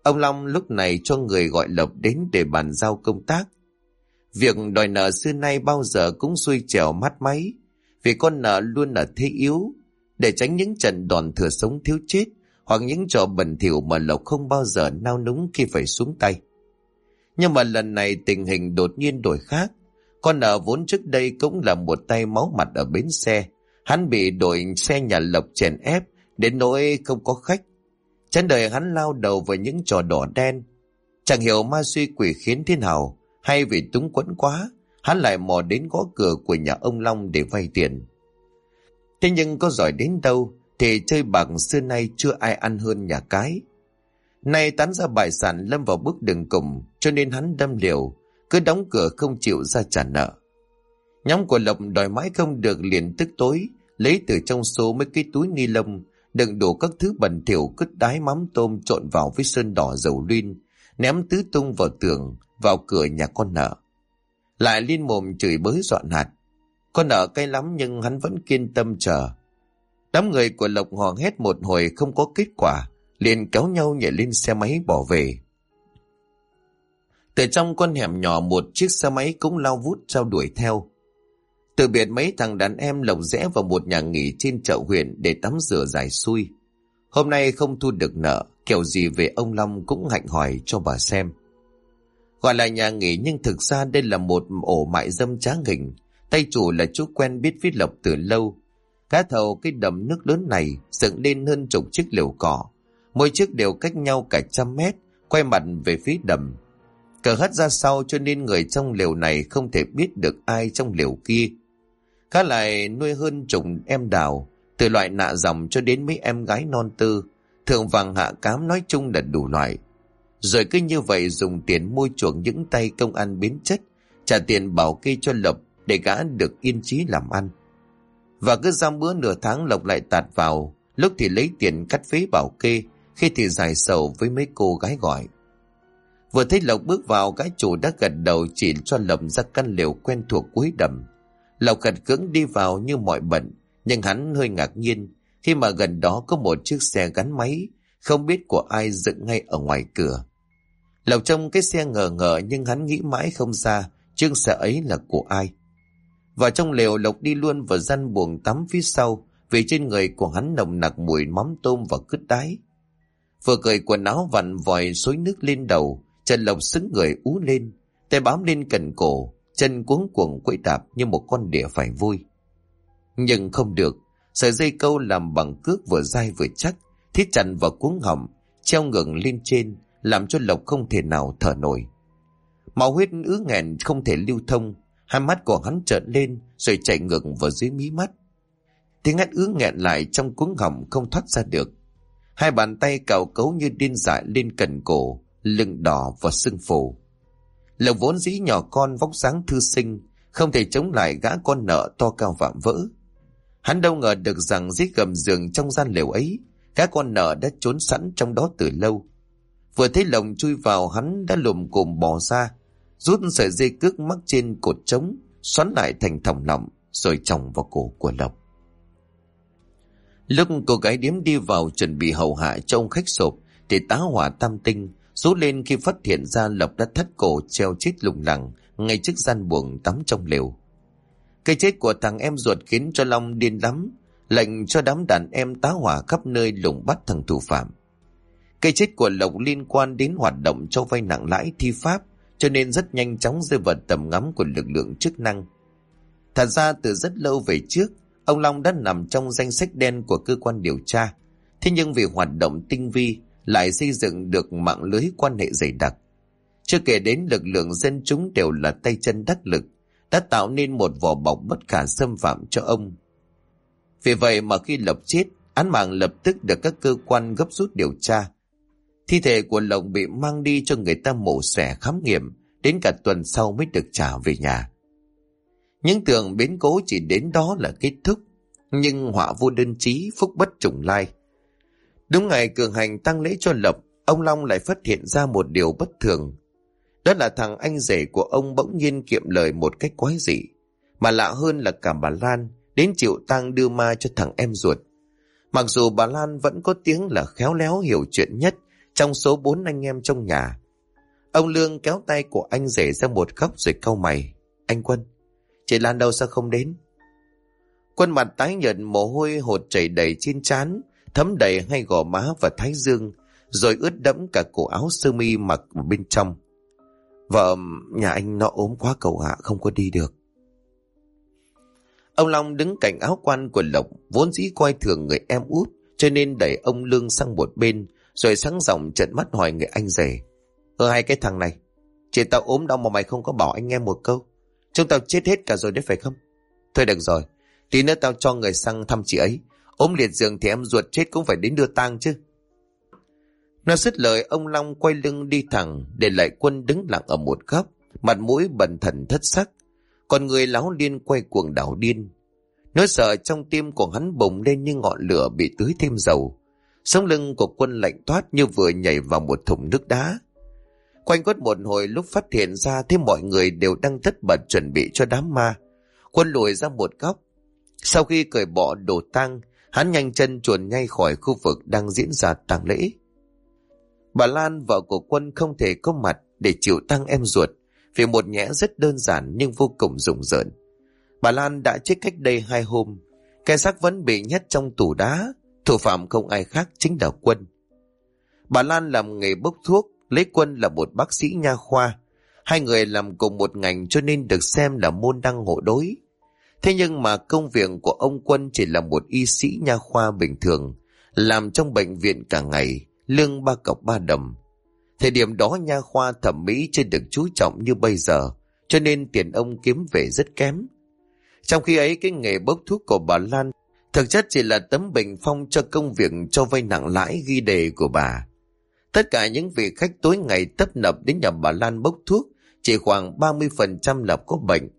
Speaker 1: Ông Long lúc này cho người gọi Lộc đến để bàn giao công tác. Việc đòi nợ xưa nay bao giờ cũng xuôi trèo mát máy, vì con nợ luôn ở thế yếu. Để tránh những trận đòn thừa sống thiếu chết hoặc những trò bẩn thỉu mà Lộc không bao giờ nao núng khi phải xuống tay. Nhưng mà lần này tình hình đột nhiên đổi khác. Con nợ vốn trước đây cũng là một tay máu mặt ở bến xe, hắn bị đội xe nhà Lộc chèn ép đến nỗi không có khách. Trên đời hắn lao đầu vào những trò đỏ đen. Chẳng hiểu ma suy quỷ khiến thế nào, hay vì túng quẫn quá, hắn lại mò đến gõ cửa của nhà ông Long để vay tiền. Thế nhưng có giỏi đến đâu thì chơi bạc xưa nay chưa ai ăn hơn nhà cái. Nay tán ra bại sản lâm vào bước đường cùng, cho nên hắn đâm liều, cứ đóng cửa không chịu ra trả nợ. Nhóm của Lộc đòi mãi không được liền tức tối, lấy từ trong số mấy cái túi ni lông đựng đủ các thứ bẩn thỉu, cứt đái mắm tôm trộn vào với sơn đỏ dầu luyên, ném tứ tung vào tường, vào cửa nhà con nợ. Lại liên mồm chửi bới dọa nạt. Con nợ cay lắm nhưng hắn vẫn kiên tâm chờ. Đám người của Lộc hò hét một hồi không có kết quả, liền kéo nhau nhảy lên xe máy bỏ về. Từ trong con hẻm nhỏ một chiếc xe máy cũng lao vút trao đuổi theo. Từ biệt mấy thằng đàn em, Lộc rẽ vào một nhà nghỉ trên chợ huyện để tắm rửa giải xui. Hôm nay không thu được nợ, kiểu gì về ông Long cũng hạnh hỏi cho bà xem. Gọi là nhà nghỉ nhưng thực ra đây là một ổ mại dâm trá hình. Tay chủ là chú quen biết với Lộc từ lâu. Cá thầu cái đầm nước lớn này dựng lên hơn chục chiếc lều cỏ, mỗi chiếc đều cách nhau cả 100 mét, quay mặt về phía đầm. Cờ hất ra sau cho nên người trong lều này không thể biết được ai trong lều kia. Cá lại nuôi hơn chục em đào, từ loại nạ dòng cho đến mấy em gái non tư, thượng vàng hạ cám, nói chung là đủ loại. Rồi cứ như vậy dùng tiền mua chuộc những tay công ăn biến chất, trả tiền bảo kê cho Lộc để gã được yên chí làm ăn. Và cứ giam bữa nửa tháng Lộc lại tạt vào, lúc thì lấy tiền cắt phế bảo kê, khi thì giải sầu với mấy cô gái gọi. Vừa thấy Lộc bước vào, gái chủ đã gật đầu chỉ cho Lộc ra căn lều quen thuộc cuối đầm. Lộc gật gững đi vào như mọi bận, nhưng hắn hơi ngạc nhiên khi mà gần đó có một chiếc xe gắn máy, không biết của ai, dựng ngay ở ngoài cửa. Lộc trông cái xe ngờ ngợ nhưng hắn nghĩ mãi không ra chiếc xe ấy là của ai. Vào trong lều, Lộc đi luôn vào gian buồng tắm phía sau, vì trên người của hắn nồng nặc mùi mắm tôm và cứt đái. Vừa cởi quần áo vặn vòi xối nước lên đầu, chân Lộc sững người ú lên, tay bám lên cần cổ, chân cuống cuồng quẫy đạp như một con đỉa phải vui. Nhưng không được, sợi dây câu làm bằng cước vừa dai vừa chắc, thít chặt vào cuống họng, treo ngược lên trên, làm cho Lộc không thể nào thở nổi. Máu huyết ứ nghẹn không thể lưu thông, hai mắt của hắn trợn lên rồi chạy ngược vào dưới mí mắt. Tiếng hét ứ nghẹn lại trong cuống họng không thoát ra được. Hai bàn tay cào cấu như điên dại lên cần cổ, lưng đỏ và sưng phù. Lộc vốn dĩ nhỏ con, vóc dáng thư sinh, không thể chống lại gã con nợ to cao vạm vỡ. Hắn đâu ngờ được rằng dưới gầm giường trong gian lều ấy, gã con nợ đã trốn sẵn trong đó từ lâu. Vừa thấy Lộc chui vào, hắn đã lùm cùm bò ra, rút sợi dây cước mắc trên cột trống, xoắn lại thành thòng lọng rồi chồng vào cổ của Lộc. Lúc cô gái điếm đi vào chuẩn bị hầu hạ cho ông khách sộp thì tá hỏa tam tinh rú lên khi phát hiện ra Lộc đã thắt cổ treo chết lủng lẳng ngay trước gian buồng tắm trong lều. Cái chết của thằng em ruột khiến cho Long điên lắm, lệnh cho đám đàn em tá hỏa khắp nơi lùng bắt thằng thủ phạm. Cái chết của Lộc liên quan đến hoạt động cho vay nặng lãi thi pháp, cho nên rất nhanh chóng rơi vào tầm ngắm của lực lượng chức năng. Thật ra từ rất lâu về trước, ông Long đã nằm trong danh sách đen của cơ quan điều tra. Thế nhưng vì hoạt động tinh vi, lại xây dựng được mạng lưới quan hệ dày đặc. Chưa kể đến lực lượng dân chúng đều là tay chân đắc lực, đã tạo nên một vỏ bọc bất khả xâm phạm cho ông. Vì vậy mà khi Lộc chết, án mạng lập tức được các cơ quan gấp rút điều tra. Thi thể của Lộc bị mang đi cho người ta mổ xẻ khám nghiệm, đến cả tuần sau mới được trả về nhà. Những tưởng biến cố chỉ đến đó là kết thúc, nhưng họa vô đơn chí, phúc bất trùng lai. Đúng ngày cử hành tang lễ cho Lộc, ông Long lại phát hiện ra một điều bất thường. Đó là thằng anh rể của ông bỗng nhiên kiệm lời một cách quái dị. Mà lạ hơn là cả bà Lan đến chịu tang đưa ma cho thằng em ruột. Mặc dù bà Lan vẫn có tiếng là khéo léo hiểu chuyện nhất trong số 4 anh em trong nhà. Ông Lương kéo tay của anh rể ra một góc rồi cau mày. Anh Quân, chị Lan đâu sao không đến? Quân mặt tái nhợt, mồ hôi hột chảy đầy trên trán, thấm đầy hai gò má và thái dương, rồi ướt đẫm cả cổ áo sơ mi mặc ở bên trong. Vợ nhà anh nó ốm quá cậu ạ, không có đi được. Ông Long đứng cạnh áo quan của Lộc, vốn dĩ coi thường người em út, cho nên đẩy ông Lương sang một bên, rồi sáng giọng trợn mắt hỏi người anh rể. Hai cái thằng này, chị tao ốm đau mà mày không có bảo anh em một câu. Chúng tao chết hết cả rồi đấy phải không? Thôi được rồi, tí nữa tao cho người sang thăm chị ấy. Ốm liệt giường thì em ruột chết cũng phải đến đưa tang chứ. Nó dứt lời, ông Long quay lưng đi thẳng, để lại Quân đứng lặng ở một góc, mặt mũi bần thần thất sắc, còn người láo liên quay cuồng đảo điên. Nỗi sợ trong tim của hắn bùng lên như ngọn lửa bị tưới thêm dầu. Sống lưng của Quân lạnh toát như vừa nhảy vào một thùng nước đá. Quanh quất một hồi, lúc phát hiện ra thấy mọi người đều đang tất bật chuẩn bị cho đám ma, Quân lùi ra một góc. Sau khi cởi bỏ đồ tang, hắn nhanh chân chuồn ngay khỏi khu vực đang diễn ra tang lễ. Bà Lan, vợ của Quân, không thể có mặt để chịu tang em ruột, vì một nhẽ rất đơn giản nhưng vô cùng rùng rợn. Bà Lan đã chết cách đây 2 hôm, cái xác vẫn bị nhét trong tủ đá, thủ phạm không ai khác chính là Quân. Bà Lan làm nghề bốc thuốc, lấy Quân là một bác sĩ nha khoa. Hai người làm cùng một ngành cho nên được xem là môn đăng hộ đối. Thế nhưng mà công việc của ông Quân chỉ là một y sĩ nha khoa bình thường, làm trong bệnh viện cả ngày, lương 3 cọc 3 đồng. Thời điểm đó nha khoa thẩm mỹ chưa được chú trọng như bây giờ, cho nên tiền ông kiếm về rất kém. Trong khi ấy, cái nghề bốc thuốc của bà Lan thực chất chỉ là tấm bình phong cho công việc cho vay nặng lãi ghi đề của bà. Tất cả những vị khách tối ngày tấp nập đến nhà bà Lan bốc thuốc, chỉ khoảng 30% là có bệnh.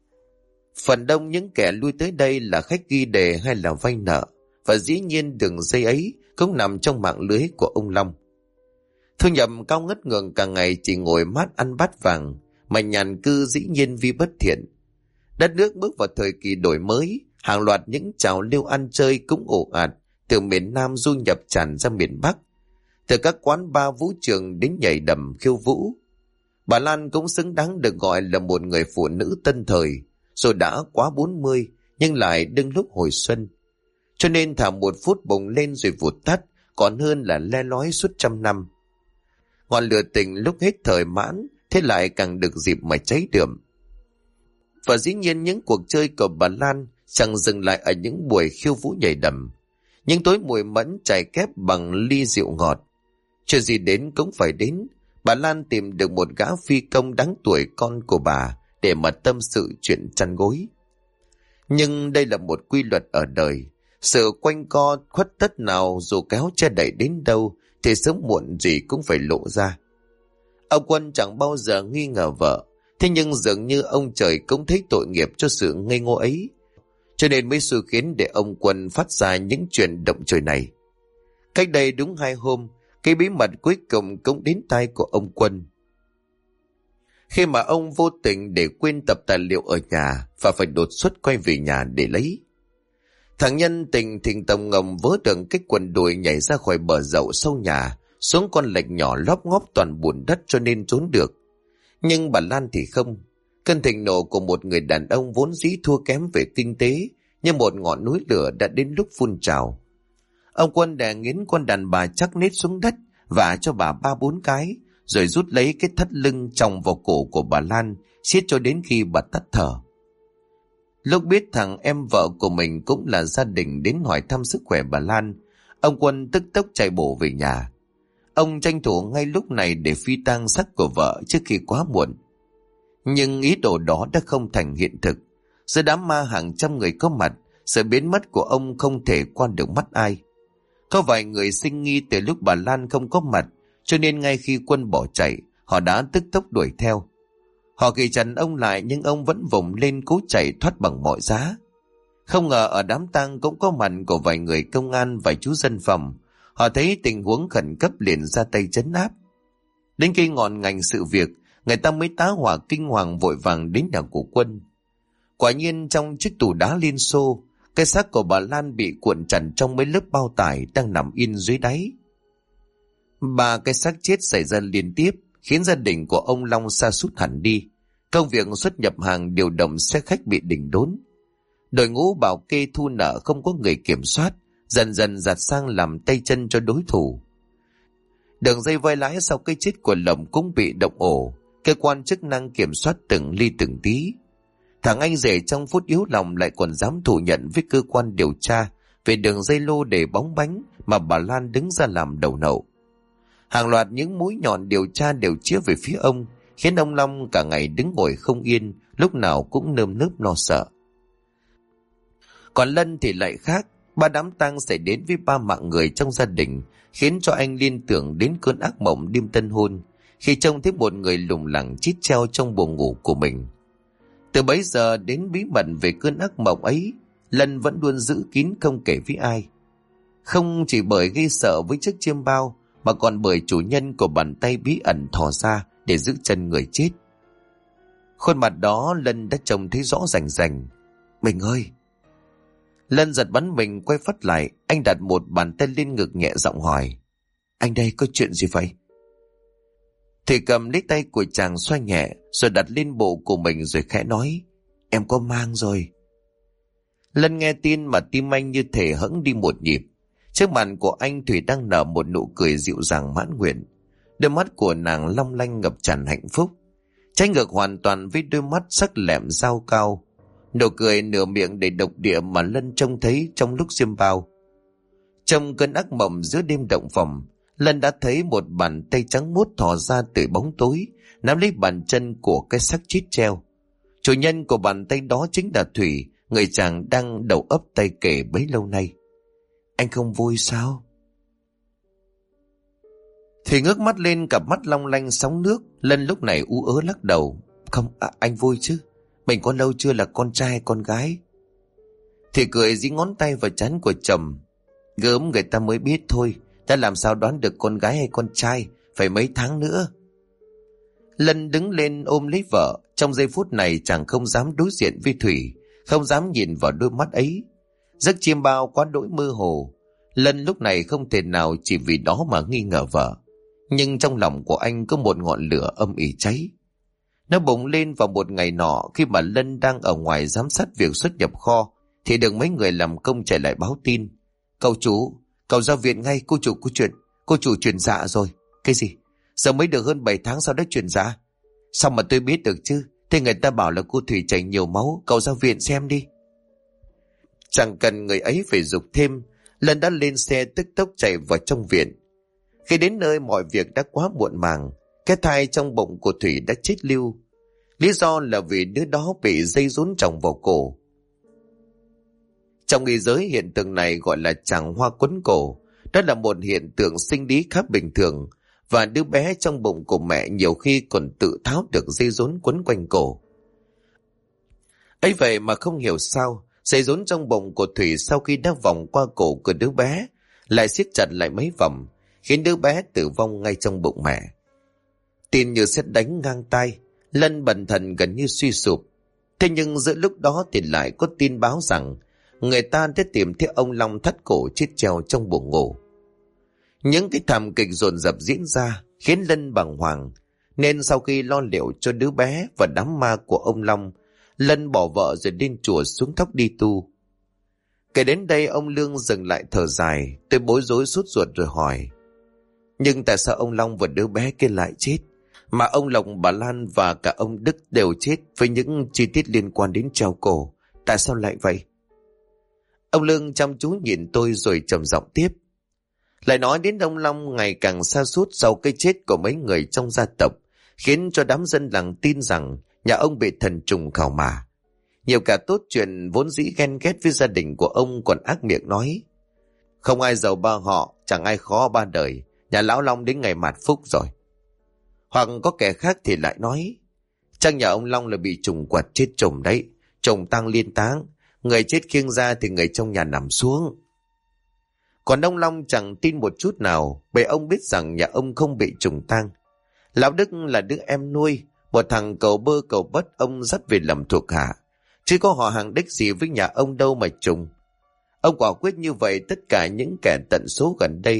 Speaker 1: Phần đông những kẻ lui tới đây là khách ghi đề hay là vay nợ, và dĩ nhiên đường dây ấy cũng nằm trong mạng lưới của ông Long. Thu nhập cao ngất ngường, cả ngày chỉ ngồi mát ăn bát vàng, mà nhàn cư dĩ nhiên vi bất thiện. Đất nước bước vào thời kỳ đổi mới, hàng loạt những trào lưu ăn chơi cũng ồ ạt, từ miền Nam du nhập tràn ra miền Bắc, từ các quán bar vũ trường đến nhảy đầm khiêu vũ. Bà Lan cũng xứng đáng được gọi là một người phụ nữ tân thời, rồi đã quá 40 nhưng lại đương lúc hồi xuân. Cho nên thả một phút bùng lên rồi vụt tắt, còn hơn là le lói suốt 100 năm. Ngọn lửa tình lúc hết thời mãn, thế lại càng được dịp mà cháy đượm. Và dĩ nhiên những cuộc chơi của bà Lan chẳng dừng lại ở những buổi khiêu vũ nhảy đầm, những tối mùi mẫn chai kép bằng ly rượu ngọt. Chuyện gì đến cũng phải đến. Bà Lan tìm được một gã phi công đáng tuổi con của bà để mà tâm sự chuyện chăn gối. Nhưng đây là một quy luật ở đời. Sự quanh co khuất tất nào dù kéo che đậy đến đâu thì sớm muộn gì cũng phải lộ ra. Ông Quân chẳng bao giờ nghi ngờ vợ, thế nhưng dường như ông trời cũng thấy tội nghiệp cho sự ngây ngô ấy, cho nên mới xui khiến để ông Quân phát ra những chuyện động trời này. Cách đây đúng 2 hôm, cái bí mật cuối cùng cũng đến tai của ông Quân. Khi mà ông vô tình để quên tập tài liệu ở nhà và phải đột xuất quay về nhà để lấy. Thằng Nhân tình thình tông ngầm vớ được cái quần đùi nhảy ra khỏi bờ dậu sau nhà, xuống con lạch nhỏ lóp ngóp toàn bùn đất cho nên trốn được. Nhưng bà Lan thì không. Cơn thịnh nộ của một người đàn ông vốn dĩ thua kém về kinh tế, như một ngọn núi lửa đã đến lúc phun trào. Ông Quân đè nghiến con đàn bà chắc nết xuống đất, vả cho bà 3-4 cái, rồi rút lấy cái thắt lưng chồng vào cổ của bà Lan, siết cho đến khi bà tắt thở. Lúc biết thằng em vợ của mình cũng là gia đình đến hỏi thăm sức khỏe bà Lan, ông Quân tức tốc chạy bộ về nhà. Ông tranh thủ ngay lúc này để phi tang xác của vợ trước khi quá muộn. Nhưng ý đồ đó đã không thành hiện thực. Giữa đám ma hàng trăm người có mặt, sự biến mất của ông không thể qua được mắt ai. Có vài người sinh nghi từ lúc bà Lan không có mặt, cho nên ngay khi Quân bỏ chạy, họ đã tức tốc đuổi theo. Họ kỳ chặn ông lại nhưng ông vẫn vùng lên cố chạy thoát bằng mọi giá. Không ngờ ở đám tang cũng có mặt của vài người công an và chú dân phòng. Họ thấy tình huống khẩn cấp liền ra tay trấn áp. Đến khi ngọn ngành sự việc, người ta mới tá hỏa kinh hoàng vội vàng đến nhà của Quân. Quả nhiên trong chiếc tủ đá Liên Xô, cái xác của bà Lan bị cuộn chặt trong mấy lớp bao tải đang nằm yên dưới đáy. Ba cái xác chết xảy ra liên tiếp khiến gia đình của ông Long sa sút hẳn đi. Công việc xuất nhập hàng điều động xe khách bị đình đốn. Đội ngũ bảo kê thu nợ không có người kiểm soát, dần dần giạt sang làm tay chân cho đối thủ. Đường dây vay lãi sau cái chết của Lộc cũng bị động ổ. Cơ quan chức năng kiểm soát từng ly từng tí. Thằng anh rể trong phút yếu lòng lại còn dám thủ nhận với cơ quan điều tra về đường dây lô đề bóng bánh mà bà Lan đứng ra làm đầu nậu. Hàng loạt những mũi nhọn điều tra đều chĩa về phía ông, khiến ông Long cả ngày đứng ngồi không yên, lúc nào cũng nơm nớp lo sợ. Còn Lân thì lại khác, ba đám tang xảy đến với ba mạng người trong gia đình, khiến cho anh liên tưởng đến cơn ác mộng đêm tân hôn, khi trông thấy một người lủng lẳng chít treo trong buồng ngủ của mình. Từ bấy giờ đến bí mật về cơn ác mộng ấy, Lân vẫn luôn giữ kín không kể với ai. Không chỉ bởi gây sợ với chiếc chiêm bao, mà còn bởi chủ nhân của bàn tay bí ẩn thò ra để giữ chân người chết. Khuôn mặt đó Lân đã trông thấy rõ rành rành. Mình ơi! Lân giật bắn mình quay phắt lại, anh đặt một bàn tay lên ngực nhẹ giọng hỏi. Anh đây có chuyện gì vậy? Thì cầm lấy tay của chàng xoay nhẹ, rồi đặt lên bộ của mình rồi khẽ nói. Em có mang rồi. Lân nghe tin mà tim anh như thể hẫng đi một nhịp. Trước mặt của anh Thủy đang nở một nụ cười dịu dàng mãn nguyện. Đôi mắt của nàng long lanh ngập tràn hạnh phúc, trái ngược hoàn toàn với đôi mắt sắc lẹm dao cao. Nụ cười nửa miệng đầy độc địa mà Lân trông thấy trong lúc xiêm bao. Trong cơn ác mộng giữa đêm động phòng, Lân đã thấy một bàn tay trắng muốt thò ra từ bóng tối, nắm lấy bàn chân của cái xác chết treo. Chủ nhân của bàn tay đó chính là Thủy, người chàng đang đầu ấp tay kể bấy lâu nay. Anh không vui sao? Thủy ngước mắt lên, cặp mắt long lanh sóng nước. Lân lúc này ú ớ lắc đầu. Không, anh vui chứ. Mình có lâu chưa là con trai hay con gái? Thủy cười dí ngón tay vào trán của chồng. Gớm người ta mới biết thôi, ta làm sao đoán được con gái hay con trai, phải mấy tháng nữa. Lân đứng lên ôm lấy vợ. Trong giây phút này chàng không dám đối diện với Thủy, không dám nhìn vào đôi mắt ấy. Giấc chiêm bao quá đỗi mơ hồ. Lân lúc này không thể nào chỉ vì đó mà nghi ngờ vợ. Nhưng trong lòng của anh có một ngọn lửa âm ỉ cháy. Nó bùng lên vào một ngày nọ, khi mà Lân đang ở ngoài giám sát việc xuất nhập kho, thì được mấy người làm công chạy lại báo tin. Cậu chủ, cậu ra viện ngay, cô chủ chuyển dạ rồi. Cái gì? Giờ mới được hơn 7 tháng sau đã chuyển dạ? Sao mà tôi biết được chứ? Thế người ta bảo là cô Thủy chảy nhiều máu, cậu ra viện xem đi. Chẳng cần người ấy phải giục thêm, Lân đã lên xe tức tốc chạy vào trong viện. Khi đến nơi mọi việc đã quá muộn màng, cái thai trong bụng của Thủy đã chết lưu. Lý do là vì đứa đó bị dây rốn tròng vào cổ. Trong y giới hiện tượng này gọi là chàng hoa quấn cổ. Đó là một hiện tượng sinh lý khá bình thường, và đứa bé trong bụng của mẹ nhiều khi còn tự tháo được dây rốn quấn quanh cổ. Ấy vậy mà không hiểu sao dây rốn trong bụng của Thủy sau khi đã vòng qua cổ của đứa bé lại siết chặt lại mấy vòng, khiến đứa bé tử vong ngay trong bụng mẹ. Tin như sét đánh ngang tai, Lân bần thần gần như suy sụp. Thế nhưng giữa lúc đó thì lại có tin báo rằng người ta đã tìm thấy ông Long thắt cổ chết treo trong buồng ngủ. Những cái thảm kịch dồn dập diễn ra khiến Lân bàng hoàng, nên sau khi lo liệu cho đứa bé và đám ma của ông Long, Lân bỏ vợ rồi lên chùa xuống thóc đi tu. Kể đến đây ông Lương dừng lại thở dài. Tôi bối rối sốt ruột rồi hỏi, nhưng tại sao ông Long và đứa bé kia lại chết, mà ông Lộc, bà Lan và cả ông Đức đều chết với những chi tiết liên quan đến treo cổ? Tại sao lại vậy? Ông Lương chăm chú nhìn tôi rồi trầm giọng tiếp. Lại nói đến ông Long ngày càng sa sút sau cái chết của mấy người trong gia tộc, khiến cho đám dân làng tin rằng nhà ông bị thần trùng khảo mà. Nhiều cả tốt chuyện vốn dĩ ghen ghét với gia đình của ông còn ác miệng nói, không ai giàu ba họ, chẳng ai khó ba đời, nhà lão Long đến ngày mạt phúc rồi. Hoặc có kẻ khác thì lại nói, chắc nhà ông Long là bị trùng quật chết trùng đấy, trùng tang liên táng, người chết khiêng ra thì người trong nhà nằm xuống. Còn ông Long chẳng tin một chút nào, bởi ông biết rằng nhà ông không bị trùng tang. Lão Đức là đứa em nuôi, một thằng cầu bơ cầu bất ông dắt về làm thuộc hạ, chứ có họ hàng đích gì với nhà ông đâu mà trùng. Ông quả quyết như vậy tất cả những kẻ tận số gần đây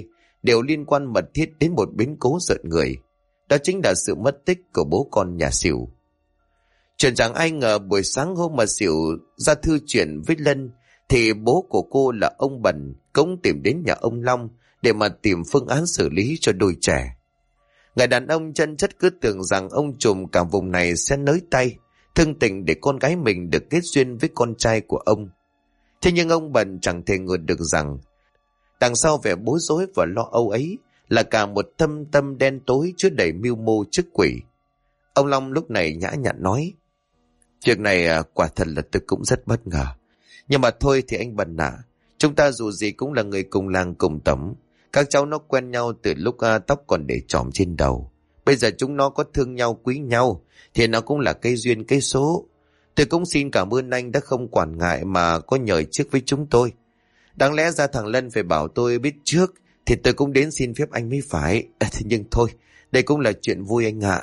Speaker 1: đều liên quan mật thiết đến một biến cố rợn người. Đó chính là sự mất tích của bố con nhà Sửu. Chuyện chẳng ai ngờ buổi sáng hôm mà Sửu ra thư chuyện với Lân thì bố của cô là ông Bần cũng tìm đến nhà ông Long để mà tìm phương án xử lý cho đôi trẻ. Người đàn ông chân chất cứ tưởng rằng ông trùm cả vùng này sẽ nới tay, thương tình để con gái mình được kết duyên với con trai của ông. Thế nhưng ông Bần chẳng thể ngờ được rằng đằng sau vẻ bối rối và lo âu ấy là cả một thâm tâm đen tối chứa đầy mưu mô chức quỷ. Ông Long lúc này nhã nhặn nói: Việc này quả thật là tôi cũng rất bất ngờ. Nhưng mà thôi thì anh Bần ạ, chúng ta dù gì cũng là người cùng làng cùng tẩm. Các cháu nó quen nhau từ lúc tóc còn để chòm trên đầu. Bây giờ chúng nó có thương nhau quý nhau thì nó cũng là cây duyên cây số. Tôi cũng xin cảm ơn anh đã không quản ngại mà có nhờ trước với chúng tôi. Đáng lẽ ra thằng Lân phải bảo tôi biết trước thì tôi cũng đến xin phép anh mới phải. Thế nhưng thôi, đây cũng là chuyện vui anh ạ.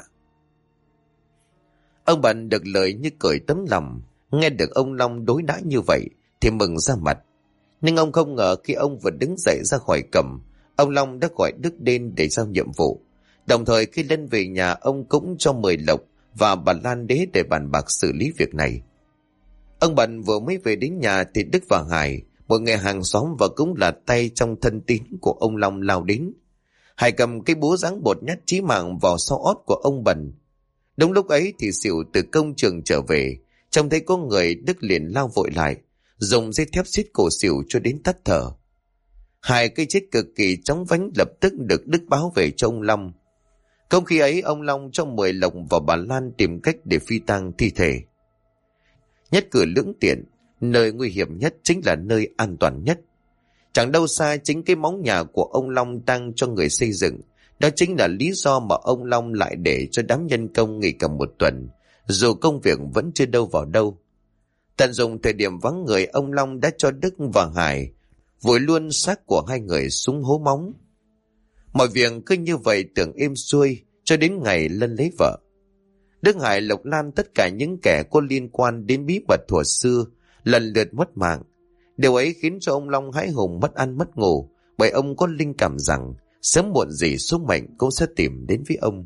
Speaker 1: Ông Bần được lời như cởi tấm lòng. Nghe được ông Long đối đãi như vậy thì mừng ra mặt. Nhưng ông không ngờ khi ông vừa đứng dậy ra khỏi cổng, ông Long đã gọi Đức đến để giao nhiệm vụ. Đồng thời khi Lân về nhà, ông cũng cho mời Lộc và bà Lan Đế để bàn bạc xử lý việc này. Ông Bần vừa mới về đến nhà thì Đức và Hải, một người hàng xóm và cũng là tay trong thân tín của ông Long, lao đến. Hải cầm cái búa giáng bột nhát chí mạng vào sau ót của ông Bần. Đúng lúc ấy thì Sửu từ công trường trở về, trông thấy có người, Đức liền lao vội lại, dùng dây thép xiết cổ Sửu cho đến tắt thở. Hai cái chết cực kỳ chóng vánh lập tức được Đức báo về cho ông Long. Không khi ấy ông Long cho mời Lộc và bà Lan tìm cách để phi tang thi thể. Nhất cử lưỡng tiện, nơi nguy hiểm nhất chính là nơi an toàn nhất. Chẳng đâu xa chính cái móng nhà của ông Long tăng cho người xây dựng. Đó chính là lý do mà ông Long lại để cho đám nhân công nghỉ cả một tuần, dù công việc vẫn chưa đâu vào đâu. Tận dụng thời điểm vắng người, ông Long đã cho Đức và Hải vùi luôn xác của hai người xuống hố móng. Mọi việc cứ như vậy tưởng êm xuôi cho đến ngày Lân lấy vợ. Đức, Hải, Lộc, Lan, tất cả những kẻ có liên quan đến bí mật thuở xưa lần lượt mất mạng. Điều ấy khiến cho ông Long hãi hùng mất ăn mất ngủ, bởi ông có linh cảm rằng sớm muộn gì số mệnh cũng sẽ tìm đến với ông.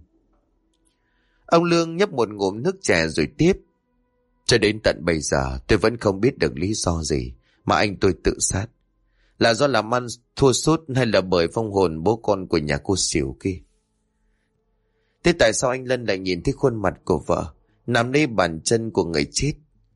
Speaker 1: Ông Lương nhấp một ngụm nước chè rồi tiếp: Cho đến tận bây giờ tôi vẫn không biết được lý do gì mà anh tôi tự sát. Là do làm ăn thua sút hay là bởi vong hồn bố con của nhà cô Sửu kia? Thế tại sao anh Lân lại nhìn thấy khuôn mặt của vợ nằm nơi bàn chân của người chết?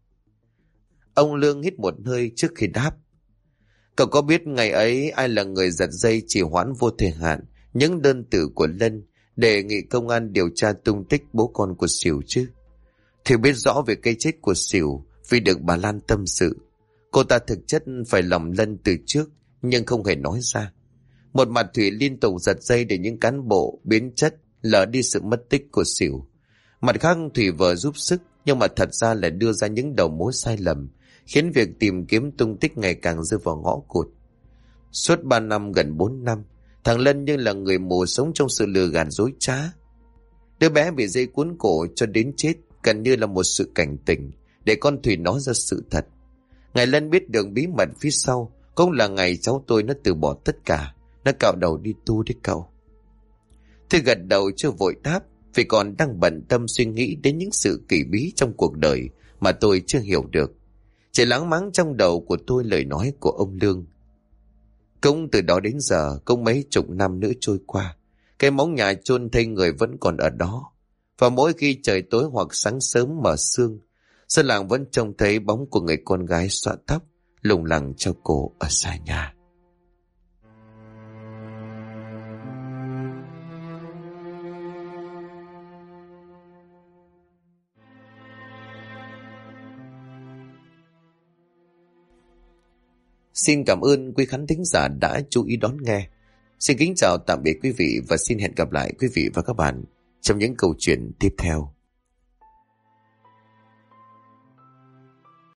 Speaker 1: Ông Lương hít một hơi trước khi đáp: Cậu có biết ngày ấy ai là người giật dây trì hoãn vô thời hạn những đơn tử của Lân đề nghị công an điều tra tung tích bố con của Sửu chứ? Thì biết rõ về cái chết của Sửu vì được bà Lan tâm sự. Cô ta thực chất phải lòng Lân từ trước nhưng không hề nói ra. Một mặt Thủy liên tục giật dây để những cán bộ biến chất lờ đi sự mất tích của Sửu. Mặt khác Thủy vờ giúp sức nhưng mà thật ra lại đưa ra những đầu mối sai lầm, khiến việc tìm kiếm tung tích ngày càng rơi vào ngõ cụt. Suốt 3 năm, gần 4 năm, thằng Lân như là người mù sống trong sự lừa gạt dối trá. Đứa bé bị dây cuốn cổ cho đến chết gần như là một sự cảnh tỉnh để con Thủy nói ra sự thật. Ngày Lân biết được bí mật phía sau cũng là ngày cháu tôi nó từ bỏ tất cả, nó cạo đầu đi tu đấy cậu. Tôi gật đầu chưa vội đáp, vì còn đang bận tâm suy nghĩ đến những sự kỳ bí trong cuộc đời mà tôi chưa hiểu được. Chỉ láng máng trong đầu của tôi lời nói của ông Lương. Cũng từ đó đến giờ, cũng mấy chục năm nữa trôi qua, cái móng nhà chôn thây người vẫn còn ở đó. Và mỗi khi trời tối hoặc sáng sớm mở sương, dân làng vẫn trông thấy bóng của người con gái xõa tóc lủng lẳng cho cổ ở xa nhà. Xin cảm ơn quý khán thính giả đã chú ý đón nghe. Xin kính chào tạm biệt quý vị và xin hẹn gặp lại quý vị và các bạn trong những câu chuyện tiếp theo.